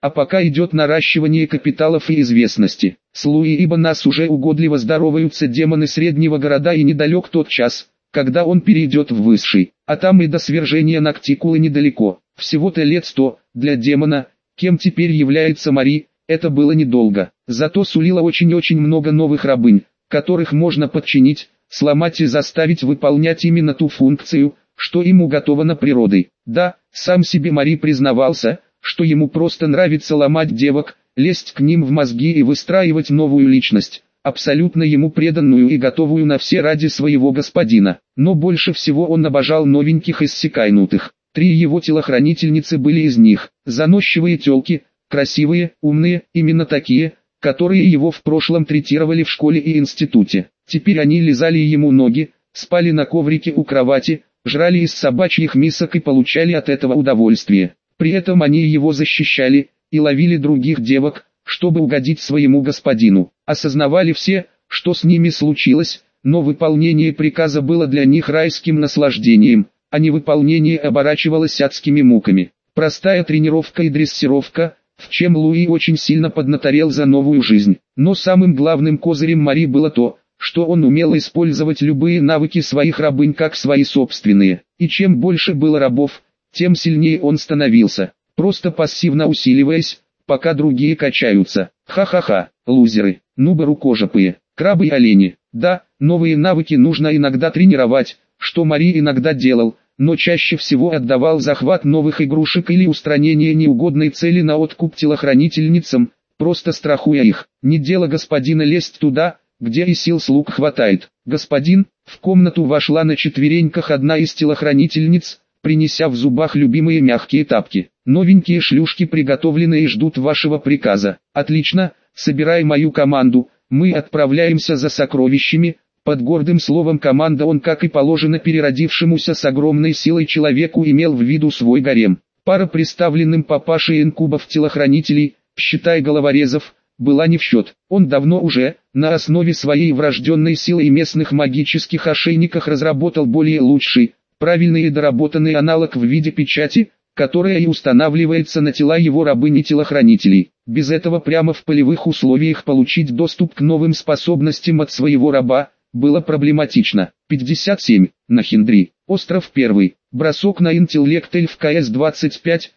А пока идет наращивание капиталов и известности. С Луи ибо нас уже угодливо здороваются демоны среднего города, и недалек тот час, когда он перейдет в высший, а там и до свержения Ноктикулы недалеко. Всего-то лет 100, для демона, кем теперь является Мари, это было недолго. Зато сулило очень-очень много новых рабынь, которых можно подчинить, сломать и заставить выполнять именно ту функцию, что им уготовано природой. Да, сам себе Мари признавался, что ему просто нравится ломать девок, лезть к ним в мозги и выстраивать новую личность, абсолютно ему преданную и готовую на все ради своего господина. Но больше всего он обожал новеньких иссякайнутых. 3 его телохранительницы были из них. Заносчивые тёлки, красивые, умные, именно такие, которые его в прошлом третировали в школе и институте. Теперь они лизали ему ноги, спали на коврике у кровати, жрали из собачьих мисок и получали от этого удовольствие. При этом они его защищали и ловили других девок, чтобы угодить своему господину. Осознавали все, что с ними случилось, но выполнение приказа было для них райским наслаждением, а невыполнение оборачивалось адскими муками. Простая тренировка и дрессировка, в чем Луи очень сильно поднаторел за новую жизнь. Но самым главным козырем Мари было то, что он умел использовать любые навыки своих рабынь как свои собственные. И чем больше было рабов, тем сильнее он становился, просто пассивно усиливаясь, пока другие качаются. Ха-ха-ха, лузеры, нубы рукожопые, крабы и олени. Да, новые навыки нужно иногда тренировать, что Мари иногда делал, но чаще всего отдавал захват новых игрушек или устранение неугодной цели на откуп телохранительницам, просто страхуя их. Не дело господина лезть туда, где и сил слуг хватает. Господин, в комнату вошла на четвереньках одна из телохранительниц, принеся в зубах любимые мягкие тапки. Новенькие шлюшки приготовлены и ждут вашего приказа. Отлично, собирай мою команду, мы отправляемся за сокровищами. Под гордым словом команда он, как и положено переродившемуся с огромной силой человеку, имел в виду свой гарем. Пара представленным папашей инкубов телохранителей, считай головорезов, была не в счет. Он давно уже, на основе своей врожденной силы и местных магических ошейниках разработал более лучший, правильный и доработанный аналог в виде печати, которая и устанавливается на тела его рабынь и телохранителей. Без этого прямо в полевых условиях получить доступ к новым способностям от своего раба было проблематично. 57. Нахиндри. Остров 1. Бросок на интеллект эльф КС 25,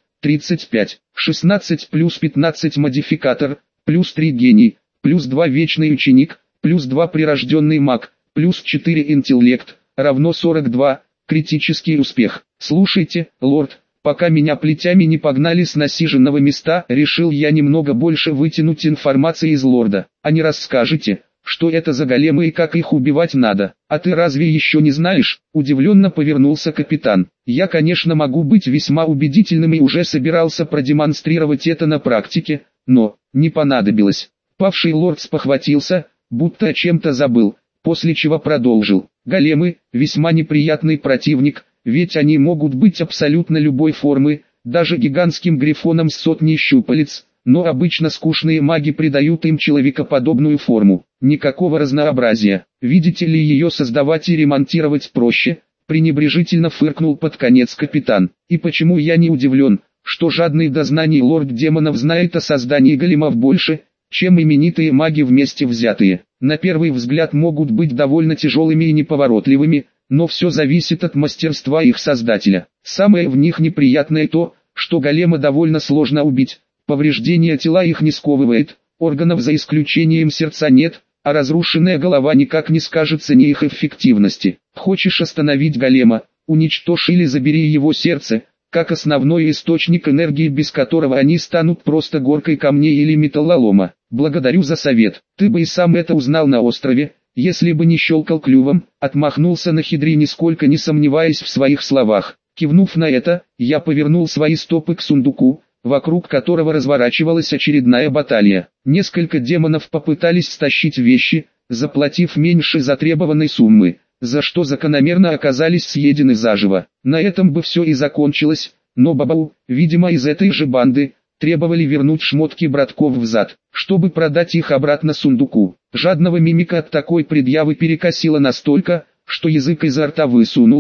35. 16 плюс 15 модификатор, плюс 3 гений, плюс 2 вечный ученик, плюс 2 прирожденный маг, плюс 4 интеллект, равно 42, критический успех. Слушайте, лорд, пока меня плетями не погнали с насиженного места, решил я немного больше вытянуть информации из лорда. А не расскажете, что это за големы и как их убивать надо? А ты разве еще не знаешь? Удивленно повернулся капитан. Я, конечно, могу быть весьма убедительным и уже собирался продемонстрировать это на практике, но не понадобилось. Павший лорд спохватился, будто о чем-то забыл, после чего продолжил. Големы – весьма неприятный противник, ведь они могут быть абсолютно любой формы, даже гигантским грифоном с сотней щупалец, но обычно скучные маги придают им человекоподобную форму. Никакого разнообразия. Видите ли, ее создавать и ремонтировать проще, пренебрежительно фыркнул под конец капитан. И почему я не удивлен, что жадный до знаний лорд демонов знает о создании големов больше, чем именитые маги вместе взятые. На первый взгляд могут быть довольно тяжелыми и неповоротливыми, но все зависит от мастерства их создателя. Самое в них неприятное то, что голема довольно сложно убить, повреждение тела их не сковывает, органов за исключением сердца нет, а разрушенная голова никак не скажется ни их эффективности. Хочешь остановить голема, уничтожь или забери его сердце, как основной источник энергии, без которого они станут просто горкой камней или металлолома. Благодарю за совет. Ты бы и сам это узнал на острове, если бы не щелкал клювом, отмахнулся Нахиндри, нисколько не сомневаясь в своих словах. Кивнув на это, я повернул свои стопы к сундуку, вокруг которого разворачивалась очередная баталия. Несколько демонов попытались стащить вещи, заплатив меньше затребованной суммы, за что закономерно оказались съедены заживо. На этом бы все и закончилось, но Бабау, видимо из этой же банды, требовали вернуть шмотки братков взад, чтобы продать их обратно сундуку. Жадного мимика от такой предъявы перекосило настолько, что язык изо рта высунулся,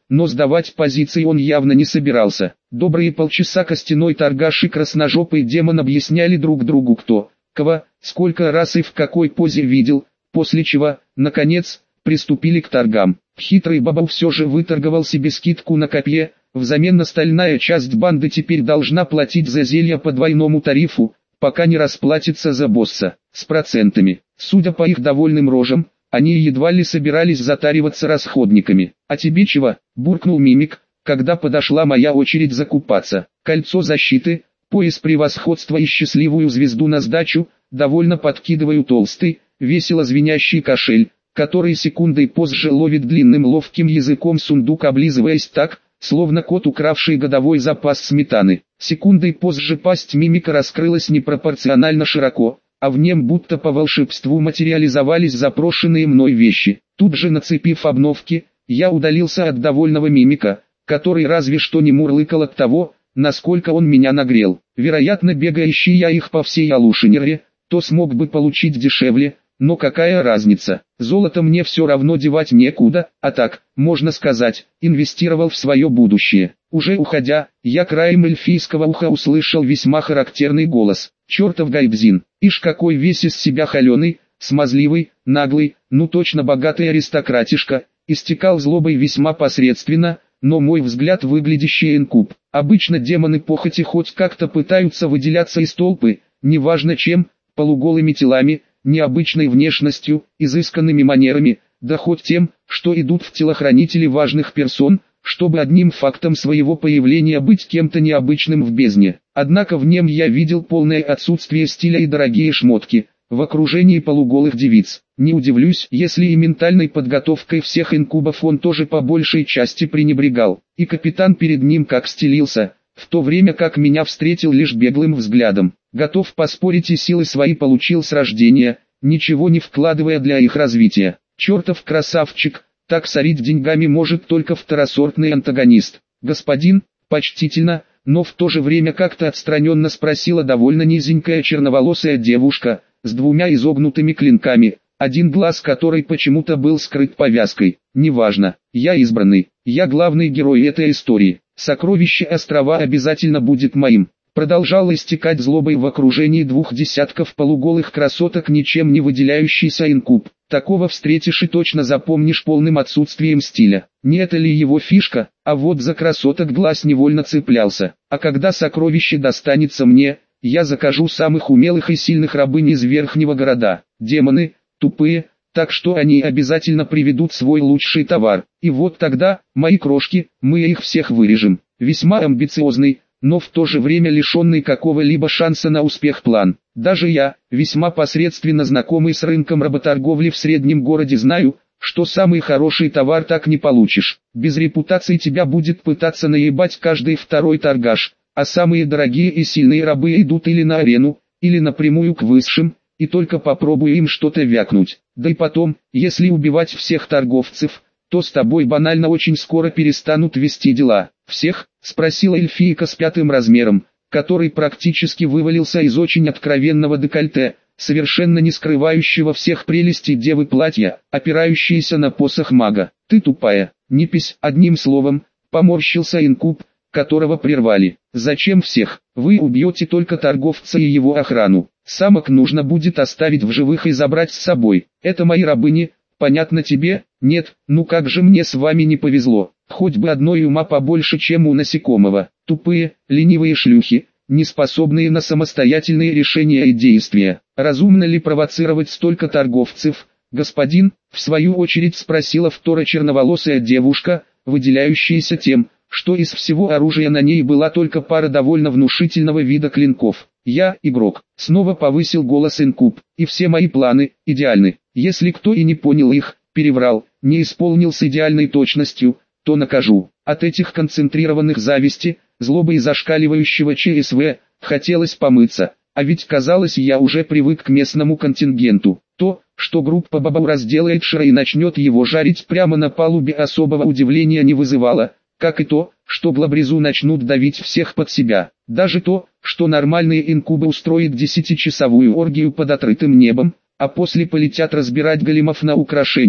но сдавать позиции он явно не собирался. Добрые полчаса костяной торгаш и красножопый демон объясняли друг другу кто, кого, сколько раз и в какой позе видел, после чего, наконец, приступили к торгам. Хитрый баба все же выторговал себе скидку на копье, взамен остальная часть банды теперь должна платить за зелья по двойному тарифу, пока не расплатится за босса, с процентами. Судя по их довольным рожам, они едва ли собирались затариваться расходниками. «А тебе чего?» – буркнул Мимик, когда подошла моя очередь закупаться. «Кольцо защиты, пояс превосходства и счастливую звезду на сдачу», довольно подкидываю толстый, весело звенящий кошель, который секундой позже ловит длинным ловким языком сундук, облизываясь так, словно кот, укравший годовой запас сметаны. Секундой позже пасть Мимика раскрылась непропорционально широко, а в нем будто по волшебству материализовались запрошенные мной вещи. Тут же, нацепив обновки, я удалился от довольного Мимика, который разве что не мурлыкал от того, насколько он меня нагрел. Вероятно, бегающий я их по всей Алушинере, то смог бы получить дешевле, но какая разница, золото мне все равно девать некуда, а так, можно сказать, инвестировал в свое будущее. Уже уходя, я краем эльфийского уха услышал весьма характерный голос. «Чертов Гайбзин, ишь какой весь из себя холеный, смазливый, наглый, ну точно богатый аристократишка», истекал злобой весьма посредственно, но мой взгляд выглядящий инкуб. Обычно демоны похоти хоть как-то пытаются выделяться из толпы, неважно чем, полуголыми телами, необычной внешностью, изысканными манерами, да хоть тем, что идут в телохранители важных персон, чтобы одним фактом своего появления быть кем-то необычным в бездне. Однако в нем я видел полное отсутствие стиля и дорогие шмотки, в окружении полуголых девиц. Не удивлюсь, если и ментальной подготовкой всех инкубов он тоже по большей части пренебрегал. И капитан перед ним как стелился, в то время как меня встретил лишь беглым взглядом. Готов поспорить, и силы свои получил с рождения, ничего не вкладывая для их развития. Чертов красавчик, так сорить деньгами может только второсортный антагонист. «Господин», почтительно, но в то же время как-то отстраненно спросила довольно низенькая черноволосая девушка, с двумя изогнутыми клинками, один глаз которой почему-то был скрыт повязкой. «Неважно, я избранный, я главный герой этой истории, сокровище острова обязательно будет моим». Продолжал истекать злобой в окружении 20 полуголых красоток ничем не выделяющийся инкуб. Такого встретишь и точно запомнишь полным отсутствием стиля. Не это ли его фишка? А вот за красоток глаз невольно цеплялся. А когда сокровище достанется мне, я закажу самых умелых и сильных рабынь из верхнего города. Демоны, тупые, так что они обязательно приведут свой лучший товар. И вот тогда, мои крошки, мы их всех вырежем. Весьма амбициозный, но в то же время лишенный какого-либо шанса на успех план. Даже я, весьма посредственно знакомый с рынком работорговли в среднем городе, знаю, что самый хороший товар так не получишь. Без репутации тебя будет пытаться наебать каждый второй торгаш, а самые дорогие и сильные рабы идут или на арену, или напрямую к высшим, и только попробуй им что-то вякнуть. Да и потом, если убивать всех торговцев, то с тобой банально очень скоро перестанут вести дела. «Всех?» – спросила эльфийка с 5 размером, который практически вывалился из очень откровенного декольте, совершенно не скрывающего всех прелестей девы платья, опирающейся на посох мага. «Ты тупая, непись», одним словом, поморщился инкуб, которого прервали. «Зачем всех? Вы убьете только торговца и его охрану. Самок нужно будет оставить в живых и забрать с собой. Это мои рабыни, понятно тебе? Нет, ну как же мне с вами не повезло. Хоть бы одной ума побольше, чем у насекомого. Тупые, ленивые шлюхи, не способные на самостоятельные решения и действия. Разумно ли провоцировать столько торговцев, господин?» В свою очередь спросила вторая черноволосая девушка, выделяющаяся тем, что из всего оружия на ней была только пара довольно внушительного вида клинков. «Я игрок», — снова повысил голос инкуб, — «и все мои планы идеальны. Если кто и не понял их, переврал, не исполнил с идеальной точностью, то накажу». От этих концентрированных зависти, злобы и зашкаливающего ЧСВ, хотелось помыться, а ведь казалось, я уже привык к местному контингенту. То, что группа Бабау разделает Шира и начнет его жарить прямо на палубе, особого удивления не вызывало, как и то, что глабрезу начнут давить всех под себя. Даже то, что нормальные инкубы устроят 10-часовую оргию под открытым небом, а после полетят разбирать големов на украшения,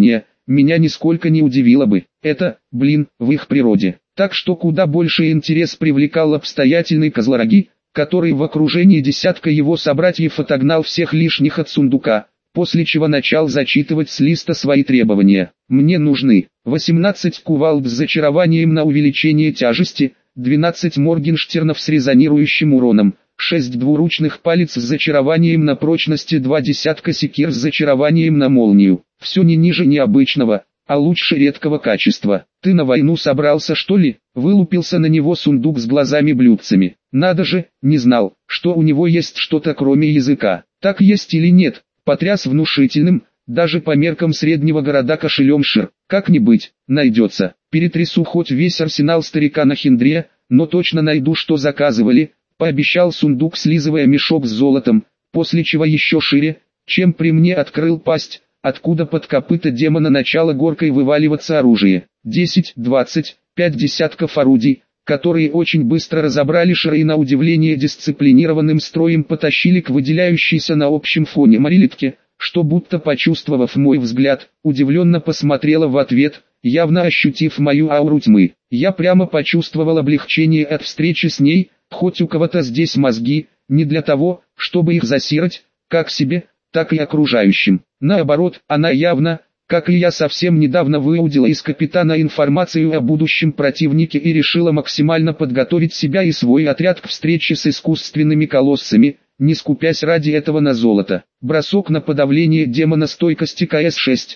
меня нисколько не удивило бы. Это, в их природе. Так что куда больше интерес привлекал обстоятельный Козлороги, который в окружении десятка его собратьев отогнал всех лишних от сундука, после чего начал зачитывать с листа свои требования. Мне нужны 18 кувалд с зачарованием на увеличение тяжести, 12 моргенштернов с резонирующим уроном, 6 двуручных палец с зачарованием на прочности, 2 десятка секир с зачарованием на молнию. Все не ниже необычного, а лучше редкого качества. Ты на войну собрался, что ли? Вылупился на него сундук с глазами-блюдцами. Надо же, не знал, что у него есть что-то кроме языка. Так есть или нет? Потряс внушительным, даже по меркам среднего города кошелем Шир. Как не быть, найдется. Перетрясу хоть весь арсенал старика на хиндре, но точно найду, что заказывали. Пообещал сундук, слизывая мешок с золотом, после чего еще шире, чем при мне, открыл пасть, откуда под копыта демона начало горкой вываливаться оружие. 10, 20, 5 десятков орудий, которые очень быстро разобрали Шира и на удивление дисциплинированным строем потащили к выделяющейся на общем фоне Марилитке, что будто почувствовав мой взгляд, удивленно посмотрела в ответ, явно ощутив мою ауру тьмы. Я прямо почувствовал облегчение от встречи с ней, хоть у кого-то здесь мозги, не для того, чтобы их засирать, как себе, так и окружающим. Наоборот, она явно, как и я, совсем недавно выудила из капитана информацию о будущем противнике и решила максимально подготовить себя и свой отряд к встрече с искусственными колоссами, не скупясь ради этого на золото. Бросок на подавление демона стойкости КС-6,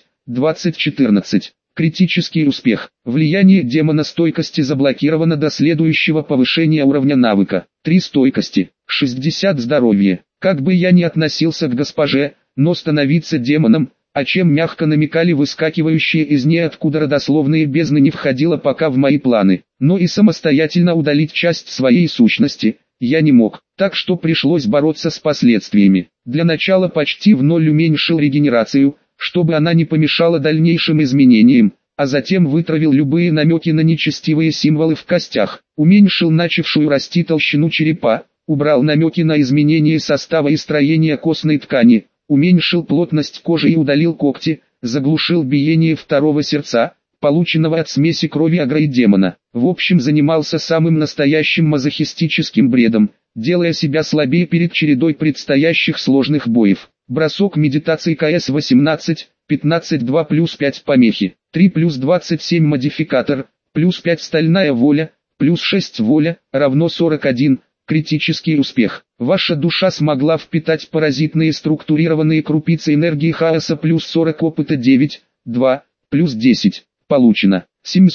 2014. Критический успех. Влияние демона стойкости заблокировано до следующего повышения уровня навыка. 3 стойкости, 60 здоровья. Как бы я ни относился к госпоже, но становиться демоном, о чем мягко намекали выскакивающие из ниоткуда родословные бездны, не входило пока в мои планы. Но и самостоятельно удалить часть своей сущности я не мог, так что пришлось бороться с последствиями. Для начала почти в ноль уменьшил регенерацию, чтобы она не помешала дальнейшим изменениям, а затем вытравил любые намеки на нечестивые символы в костях, уменьшил начавшую расти толщину черепа, убрал намеки на изменение состава и строения костной ткани, уменьшил плотность кожи и удалил когти, заглушил биение второго сердца, полученного от смеси крови агро и демона. В общем, занимался самым настоящим мазохистическим бредом, делая себя слабее перед чередой предстоящих сложных боев. Бросок медитации КС-18, 15-2 плюс 5 помехи, 3 плюс 27 модификатор, плюс 5 стальная воля, плюс 6 воля, равно 41, критический успех. Ваша душа смогла впитать паразитные структурированные крупицы энергии хаоса, плюс 40 опыта, 9, 2, плюс 10, получено,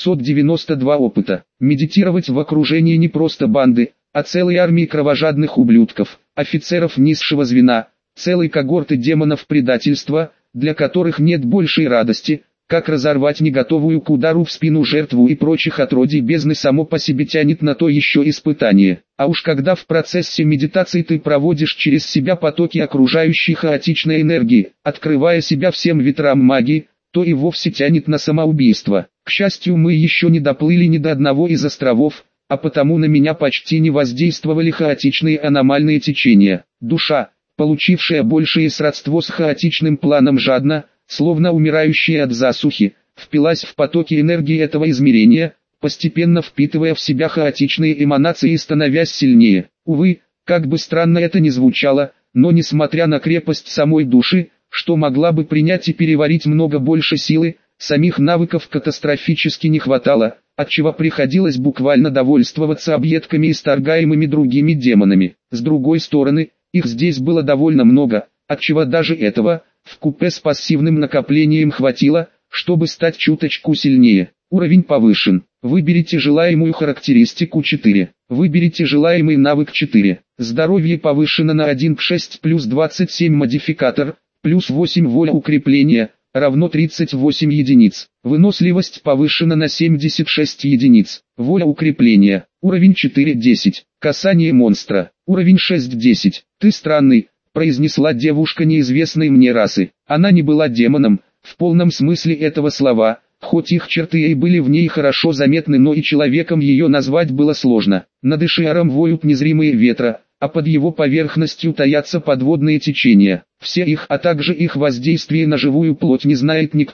792 опыта. Медитировать в окружении не просто банды, а целой армии кровожадных ублюдков, офицеров низшего звена, целой когорты демонов предательства, для которых нет большей радости, как разорвать не готовую к удару в спину жертву и прочих отродий бездны, само по себе тянет на то еще испытание. А уж когда в процессе медитации ты проводишь через себя потоки окружающей хаотичной энергии, открывая себя всем ветрам магии, то и вовсе тянет на самоубийство. К счастью, мы еще не доплыли ни до одного из островов, а потому на меня почти не воздействовали хаотичные аномальные течения. Душа, получившая большее сродство с хаотичным планом, жадно, словно умирающая от засухи, впилась в потоки энергии этого измерения, постепенно впитывая в себя хаотичные эманации и становясь сильнее. Увы, как бы странно это ни звучало, но несмотря на крепость самой души, что могла бы принять и переварить много больше силы, самих навыков катастрофически не хватало, отчего приходилось буквально довольствоваться объедками, исторгаемыми другими демонами. С другой стороны, их здесь было довольно много, отчего даже этого, вкупе с пассивным накоплением, хватило, чтобы стать чуточку сильнее. Уровень повышен. Выберите желаемую характеристику 4. Выберите желаемый навык 4. Здоровье повышено на 1 к 6 плюс 27 модификатор, плюс 8 воля укрепления, равно 38 единиц. Выносливость повышена на 76 единиц. Воля укрепления. Уровень 4-10. Касание монстра. Уровень 6-10. Ты странный, произнесла девушка неизвестной мне расы. Она не была демоном, в полном смысле этого слова, хоть их черты и были в ней хорошо заметны, но и человеком ее назвать было сложно. Над Ишиаром воют незримые ветра, а под его поверхностью таятся подводные течения. Все их, а также их воздействие на живую плоть не знает никто,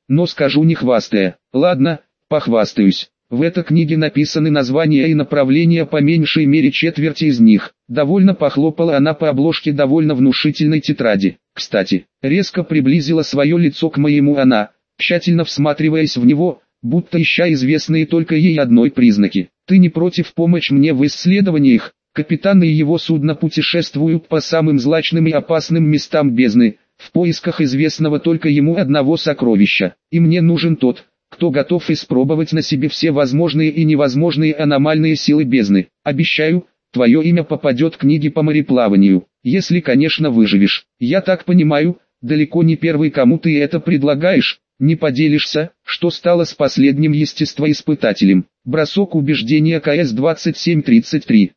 но скажу не хвастая. Ладно, похвастаюсь. В этой книге написаны названия и направления по меньшей мере четверти из них. Довольно похлопала она по обложке довольно внушительной тетради. Кстати, резко приблизила свое лицо к моему она, тщательно всматриваясь в него, будто ища известные только ей одной признаки. Ты не против помочь мне в исследованиях? Капитан и его судно путешествуют по самым злачным и опасным местам бездны, в поисках известного только ему одного сокровища. И мне нужен тот, кто готов испробовать на себе все возможные и невозможные аномальные силы бездны. Обещаю, твое имя попадет в книги по мореплаванию, если, конечно, выживешь. Я так понимаю, далеко не первый, кому ты это предлагаешь. Не поделишься, что стало с последним естествоиспытателем. Бросок убеждения КС-2733,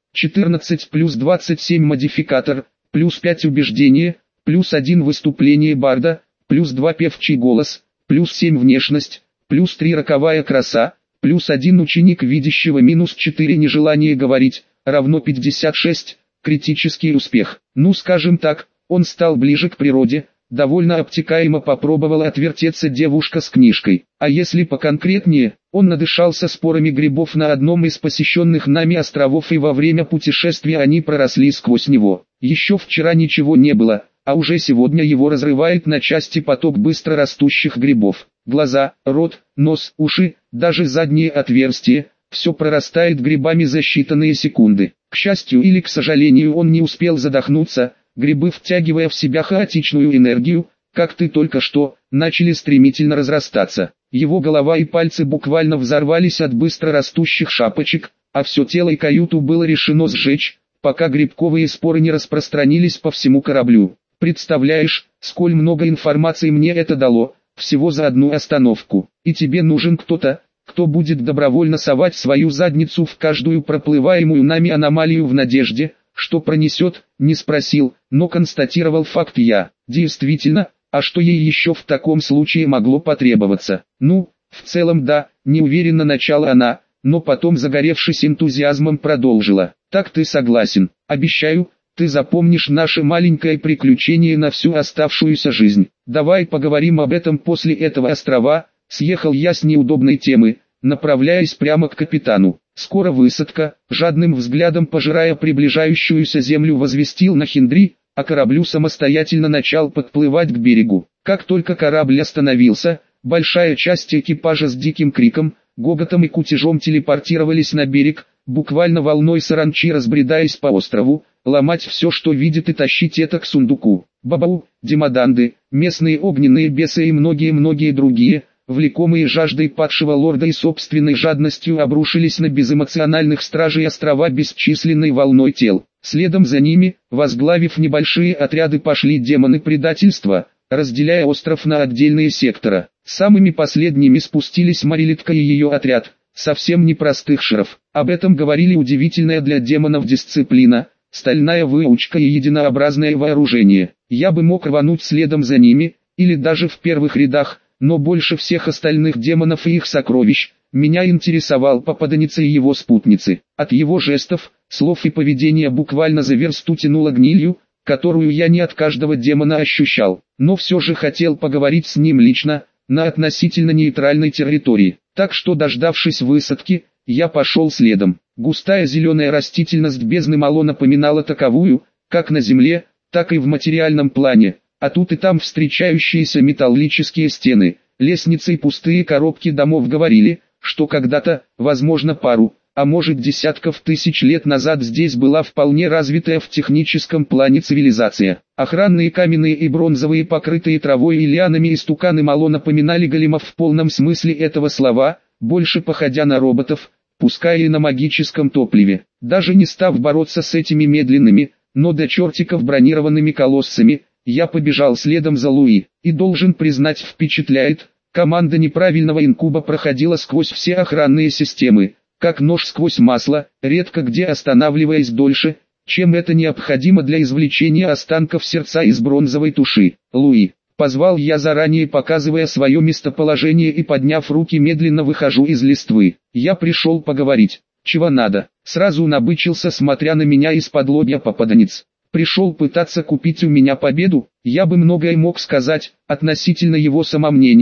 14 плюс 27 модификатор, плюс 5 убеждения, плюс 1 выступление барда, плюс 2 певчий голос, плюс 7 внешность, плюс 3 роковая краса, плюс 1 ученик видящего, минус 4 нежелание говорить, равно 56, критический успех. Ну скажем так, он стал ближе к природе. Довольно обтекаемо попробовала отвертеться девушка с книжкой. А если поконкретнее, он надышался спорами грибов на одном из посещенных нами островов, и во время путешествия они проросли сквозь него. Еще вчера ничего не было, а уже сегодня его разрывает на части поток быстро растущих грибов. Глаза, рот, нос, уши, даже задние отверстия – все прорастает грибами за считанные секунды. К счастью или к сожалению, он не успел задохнуться. Грибы, втягивая в себя хаотичную энергию, как ты только что, начали стремительно разрастаться. Его голова и пальцы буквально взорвались от быстро растущих шапочек, а все тело и каюту было решено сжечь, пока грибковые споры не распространились по всему кораблю. Представляешь, сколь много информации мне это дало, всего за одну остановку. И тебе нужен кто-то, кто будет добровольно совать свою задницу в каждую проплываемую нами аномалию в надежде, что пронесет, не спросил, но констатировал факт я. Действительно, а что ей еще в таком случае могло потребоваться? Ну, в целом да, неуверенно начала она, но потом, загоревшись энтузиазмом, продолжила. Так ты согласен? Обещаю, ты запомнишь наше маленькое приключение на всю оставшуюся жизнь. Давай поговорим об этом после этого острова. Съехал я с неудобной темы, направляясь прямо к капитану. Скоро высадка, жадным взглядом пожирая приближающуюся землю, возвестил Нахиндри, а кораблю самостоятельно начал подплывать к берегу. Как только корабль остановился, большая часть экипажа с диким криком, гоготом и кутежом телепортировались на берег, буквально волной саранчи разбредаясь по острову, ломать все, что видит, и тащить это к сундуку. Бабау, демоданды, местные огненные бесы и многие-многие другие, влекомые жаждой падшего лорда и собственной жадностью, обрушились на безэмоциональных стражей острова бесчисленной волной тел. Следом за ними, возглавив небольшие отряды, пошли демоны предательства, разделяя остров на отдельные сектора. Самыми последними спустились Марилитка и ее отряд, совсем непростых шеров. Об этом говорили удивительная для демонов дисциплина, стальная выучка и единообразное вооружение. Я бы мог рвануть следом за ними, или даже в первых рядах, но больше всех остальных демонов и их сокровищ, меня интересовал попаданец и его спутницы. От его жестов, слов и поведения буквально за версту тянуло гнилью, которую я не от каждого демона ощущал, но все же хотел поговорить с ним лично, на относительно нейтральной территории. Так что, дождавшись высадки, я пошел следом. Густая зеленая растительность бездны мало напоминала таковую, как на земле, так и в материальном плане. А тут и там встречающиеся металлические стены, лестницы и пустые коробки домов говорили, что когда-то, возможно пару, а может десятков тысяч лет назад здесь была вполне развитая в техническом плане цивилизация. Охранные каменные и бронзовые, покрытые травой и лианами истуканы мало напоминали големов в полном смысле этого слова, больше походя на роботов, пускай и на магическом топливе. Даже не став бороться с этими медленными, но до чертиков бронированными колоссами, я побежал следом за Луи, и должен признать, впечатляет, команда неправильного инкуба проходила сквозь все охранные системы, как нож сквозь масло, редко где останавливаясь дольше, чем это необходимо для извлечения останков сердца из бронзовой туши. Луи, позвал я заранее, показывая свое местоположение, и подняв руки медленно выхожу из листвы. Я пришел поговорить. Чего надо? Сразу набычился, смотря на меня из-под лобья попаданец. Пришел пытаться купить у меня победу? Я бы многое мог сказать относительно его самомнения,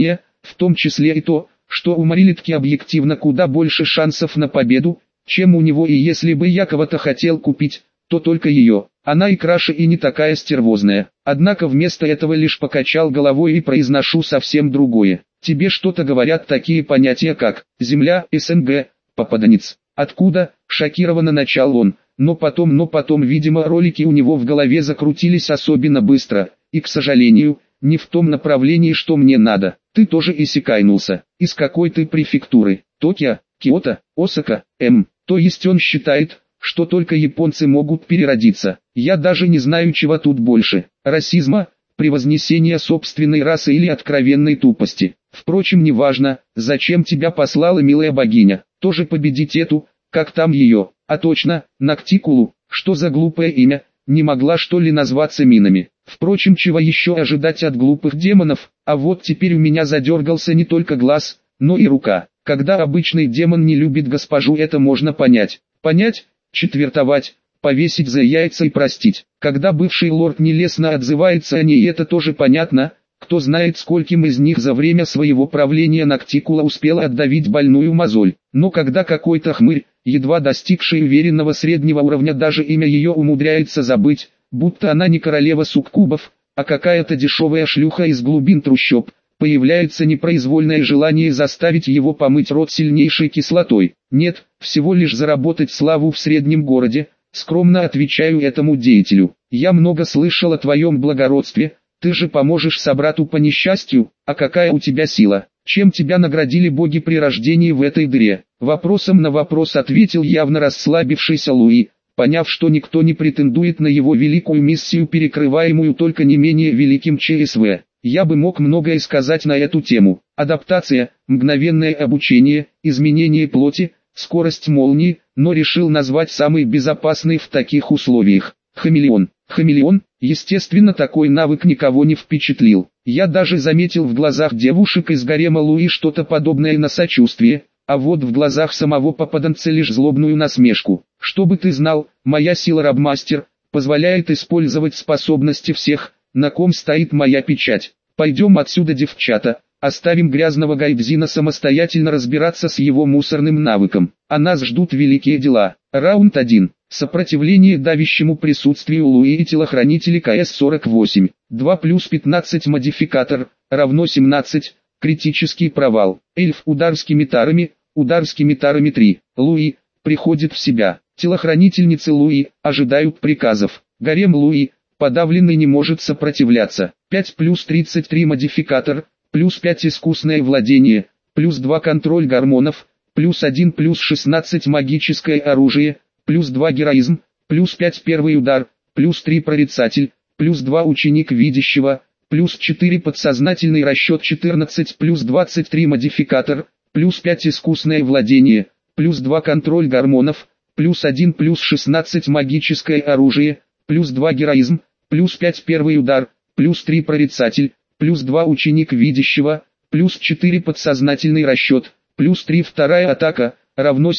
в том числе и то, что у Марилетки объективно куда больше шансов на победу, чем у него, и если бы я кого-то хотел купить, то только ее. Она и краше, и не такая стервозная. Однако вместо этого лишь покачал головой и произношу совсем другое. Тебе что-то говорят такие понятия как «земля», «СНГ», «попаданец». Откуда? Шокированно начал он, но потом, видимо, ролики у него в голове закрутились особенно быстро, и, к сожалению, не в том направлении, что мне надо. Ты тоже иссякайнулся. Из какой ты префектуры? Токио, Киото, Осака, То есть он считает, что только японцы могут переродиться. Я даже не знаю, чего тут больше. Расизма, превознесения собственной расы или откровенной тупости. Впрочем, неважно, зачем тебя послала милая богиня. Тоже победить эту, как там ее, а точно, Ноктикулу, что за глупое имя, не могла что ли назваться Минами. Впрочем, чего еще ожидать от глупых демонов, а вот теперь у меня задергался не только глаз, но и рука. Когда обычный демон не любит госпожу, это можно понять. Понять, четвертовать, повесить за яйца и простить. Когда бывший лорд нелестно отзывается о ней, это тоже понятно. Кто знает, скольким из них за время своего правления Ноктикула успела отдавить больную мозоль. Но когда какой-то хмырь, едва достигший уверенного среднего уровня, даже имя ее умудряется забыть, будто она не королева суккубов, а какая-то дешевая шлюха из глубин трущоб, появляется непроизвольное желание заставить его помыть рот сильнейшей кислотой. Нет, всего лишь заработать славу в среднем городе, скромно отвечаю этому деятелю. Я много слышал о твоем благородстве. Ты же поможешь собрату по несчастью, а какая у тебя сила? Чем тебя наградили боги при рождении в этой дыре? Вопросом на вопрос ответил явно расслабившийся Луи, поняв, что никто не претендует на его великую миссию, перекрываемую только не менее великим ЧСВ. Я бы мог многое сказать на эту тему. Адаптация, мгновенное обучение, изменение плоти, скорость молнии, но решил назвать самый безопасный в таких условиях. Хамелеон. Хамелеон, естественно, такой навык никого не впечатлил. Я даже заметил в глазах девушек из гарема Луи что-то подобное на сочувствие, а вот в глазах самого попаданца лишь злобную насмешку. Чтобы ты знал, моя сила рабмастер позволяет использовать способности всех, на ком стоит моя печать. Пойдем отсюда, девчата, оставим грязного Гайдзина самостоятельно разбираться с его мусорным навыком. А нас ждут великие дела. Раунд 1. Сопротивление давящему присутствию Луи и телохранители КС-48. 2 плюс 15 модификатор, равно 17, критический провал. Эльф, удар с кимитарами 3. Луи, приходит в себя. Телохранительницы Луи, ожидают приказов. Гарем Луи, подавленный, не может сопротивляться. 5 плюс 33 модификатор, плюс 5 искусное владение, плюс 2 контроль гормонов, плюс 1 плюс 16 магическое оружие, плюс 2 героизм, плюс 5 первый удар, плюс 3 прорицатель, плюс 2 ученик видящего, плюс 4 подсознательный расчет, 14 плюс 23 модификатор, плюс 5 искусное владение, плюс 2 контроль гормонов, плюс 1 плюс 16 магическое оружие, плюс 2 героизм, плюс 5 первый удар, плюс 3 прорицатель, плюс 2 ученик видящего, плюс 4 подсознательный расчет, плюс 3 вторая атака, равно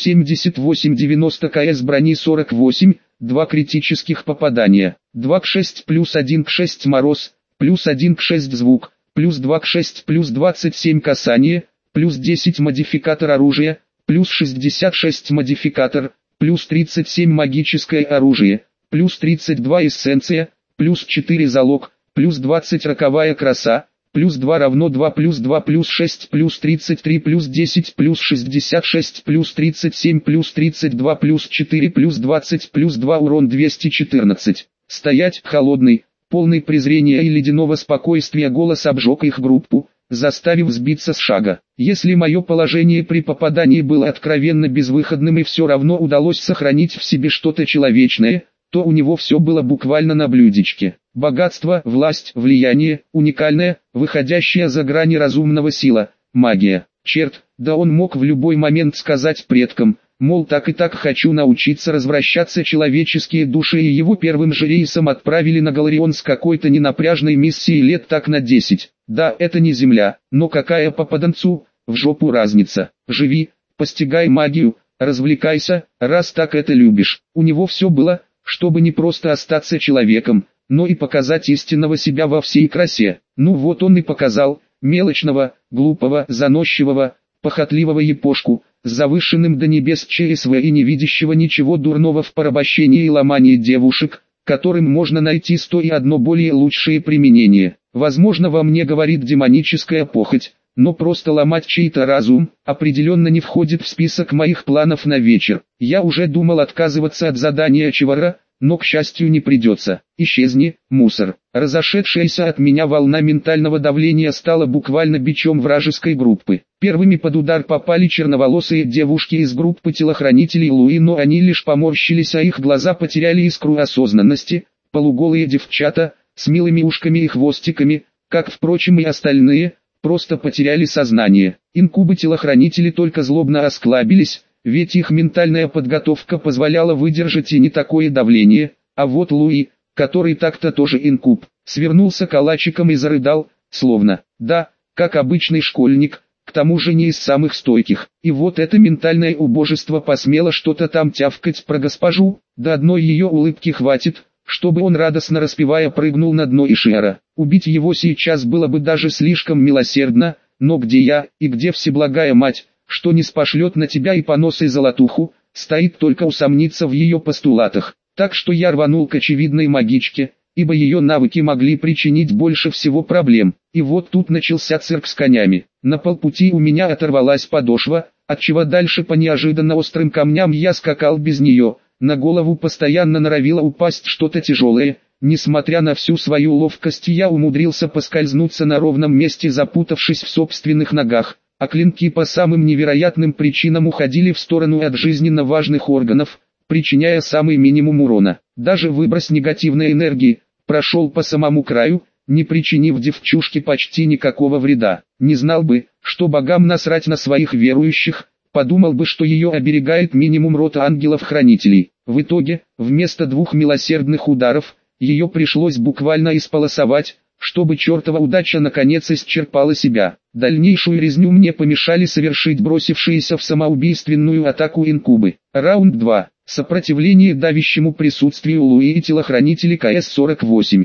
78-90 КС брони 48, 2 критических попадания, 2 к 6 плюс 1 к 6 мороз, плюс 1 к 6 звук, плюс 2 к 6 плюс 27 касание, плюс 10 модификатор оружия, плюс 66 модификатор, плюс 37 магическое оружие, плюс 32 эссенция, плюс 4 залог, плюс 20 роковая краса, плюс 2 равно 2 плюс 6 плюс 33 плюс 10 плюс 66 плюс 37 плюс 32 плюс 4 плюс 20 плюс 2 урон 214. Стоять, холодный, полный презрения и ледяного спокойствия голос обжег их группу, заставив сбиться с шага. Если мое положение при попадании было откровенно безвыходным и все равно удалось сохранить в себе что-то человечное, то у него все было буквально на блюдечке. Богатство, власть, влияние, уникальная, выходящая за грани разумного сила, магия. Черт, да он мог в любой момент сказать предкам, мол, так и так хочу научиться развращаться человеческие души, и его первым же рейсом отправили на Галарион с какой-то ненапряжной миссией лет так на 10. Да, это не земля, но какая попаданцу, в жопу разница. Живи, постигай магию, развлекайся, раз так это любишь. У него все было, чтобы не просто остаться человеком, но и показать истинного себя во всей красе. Ну вот он и показал, мелочного, глупого, заносчивого, похотливого епошку, с завышенным до небес ЧСВ и не видящего ничего дурного в порабощении и ломании девушек, которым можно найти 101 более лучшее применение. Возможно, во мне говорит демоническая похоть, но просто ломать чей-то разум определенно не входит в список моих планов на вечер. Я уже думал отказываться от задания Чевара, но, к счастью, не придется. Исчезни, мусор. Разошедшаяся от меня волна ментального давления стала буквально бичом вражеской группы. Первыми под удар попали черноволосые девушки из группы телохранителей Луи, но они лишь поморщились, а их глаза потеряли искру осознанности. Полуголые девчата, с милыми ушками и хвостиками, как, впрочем, и остальные, просто потеряли сознание. Инкубы-телохранители только злобно осклабились, ведь их ментальная подготовка позволяла выдержать и не такое давление, а вот Луи, который так-то тоже инкуб, свернулся калачиком и зарыдал, словно, да, как обычный школьник, к тому же не из самых стойких. И вот это ментальное убожество посмело что-то там тявкать про госпожу, да одной ее улыбки хватит, чтобы он радостно распевая прыгнул на дно Ишиара. Убить его сейчас было бы даже слишком милосердно, но где я, и где Всеблагая Мать, что не спошлет на тебя и понос и золотуху, стоит только усомниться в ее постулатах. Так что я рванул к очевидной магичке, ибо ее навыки могли причинить больше всего проблем. И вот тут начался цирк с конями. На полпути у меня оторвалась подошва, отчего дальше по неожиданно острым камням я скакал без нее. На голову постоянно норовило упасть что-то тяжелое. Несмотря на всю свою ловкость, я умудрился поскользнуться на ровном месте, запутавшись в собственных ногах, а клинки по самым невероятным причинам уходили в сторону от жизненно важных органов, причиняя самый минимум урона. Даже выброс негативной энергии прошел по самому краю, не причинив девчушке почти никакого вреда. Не знал бы, что богам насрать на своих верующих, подумал бы, что ее оберегает минимум рота ангелов-хранителей. В итоге, вместо 2 милосердных ударов, ее пришлось буквально исполосовать, чтобы чертова удача наконец исчерпала себя. Дальнейшую резню мне помешали совершить бросившиеся в самоубийственную атаку инкубы. Раунд 2. Сопротивление давящему присутствию Луи и телохранители КС-48.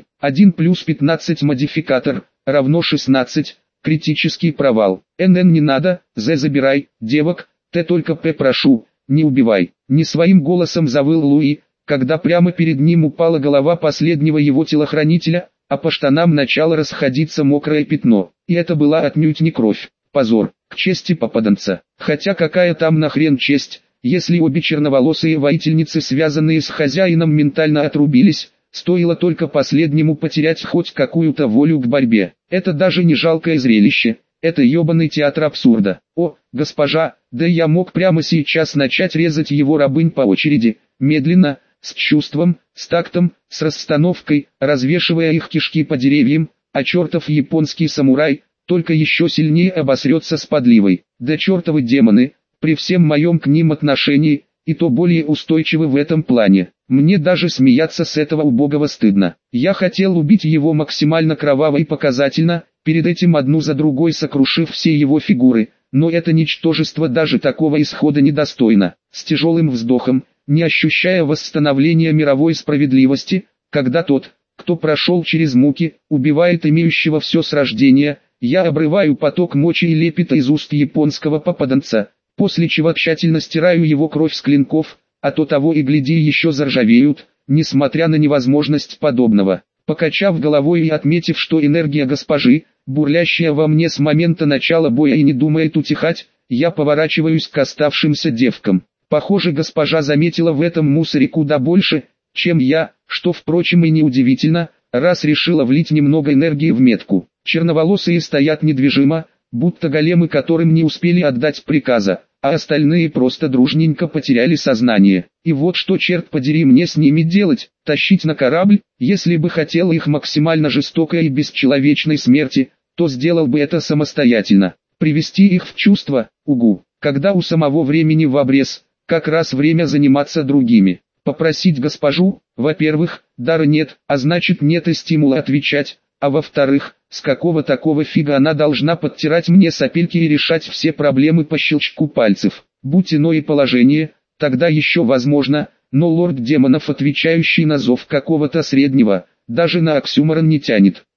1+15 модификатор, равно 16. Критический провал. НН не надо, З забирай, девок, Т только П прошу, не убивай. Не своим голосом завыл Луи, когда прямо перед ним упала голова последнего его телохранителя, а по штанам начало расходиться мокрое пятно. И это была отнюдь не кровь. Позор, к чести попаданца. Хотя какая там нахрен честь, если обе черноволосые воительницы, связанные с хозяином, ментально отрубились, стоило только последнему потерять хоть какую-то волю к борьбе. Это даже не жалкое зрелище, это ебаный театр абсурда. О, госпожа, да я мог прямо сейчас начать резать его рабынь по очереди, медленно, с чувством, с тактом, с расстановкой, развешивая их кишки по деревьям, а чертов японский самурай только еще сильнее обосрется с подливой. Да чертовы демоны, при всем моем к ним отношении, и то более устойчивы в этом плане. Мне даже смеяться с этого убогого стыдно. Я хотел убить его максимально кроваво и показательно, перед этим одну за другой сокрушив все его фигуры, но это ничтожество даже такого исхода недостойно. С тяжелым вздохом, не ощущая восстановления мировой справедливости, когда тот, кто прошел через муки, убивает имеющего все с рождения, я обрываю поток мочи и лепета из уст японского попаданца, после чего тщательно стираю его кровь с клинков, а то того и гляди еще заржавеют, несмотря на невозможность подобного. Покачав головой и отметив, что энергия госпожи, бурлящая во мне с момента начала боя и не думает утихать, я поворачиваюсь к оставшимся девкам. Похоже, госпожа заметила в этом мусоре куда больше, чем я, что, впрочем, и неудивительно, раз решила влить немного энергии в метку. Черноволосые стоят недвижимо, будто големы, которым не успели отдать приказа, а остальные просто дружненько потеряли сознание. И вот что, черт подери, мне с ними делать? Тащить на корабль? Если бы хотел их максимально жестокой и бесчеловечной смерти, то сделал бы это самостоятельно. Привести их в чувство, угу, когда у самого времени в обрез, как раз время заниматься другими. Попросить госпожу, во-первых, дара нет, а значит нет и стимула отвечать, а во-вторых, с какого такого фига она должна подтирать мне сопельки и решать все проблемы по щелчку пальцев? Будь иное положение, тогда еще возможно, но лорд демонов, отвечающий на зов какого-то среднего, даже на оксюморон не тянет.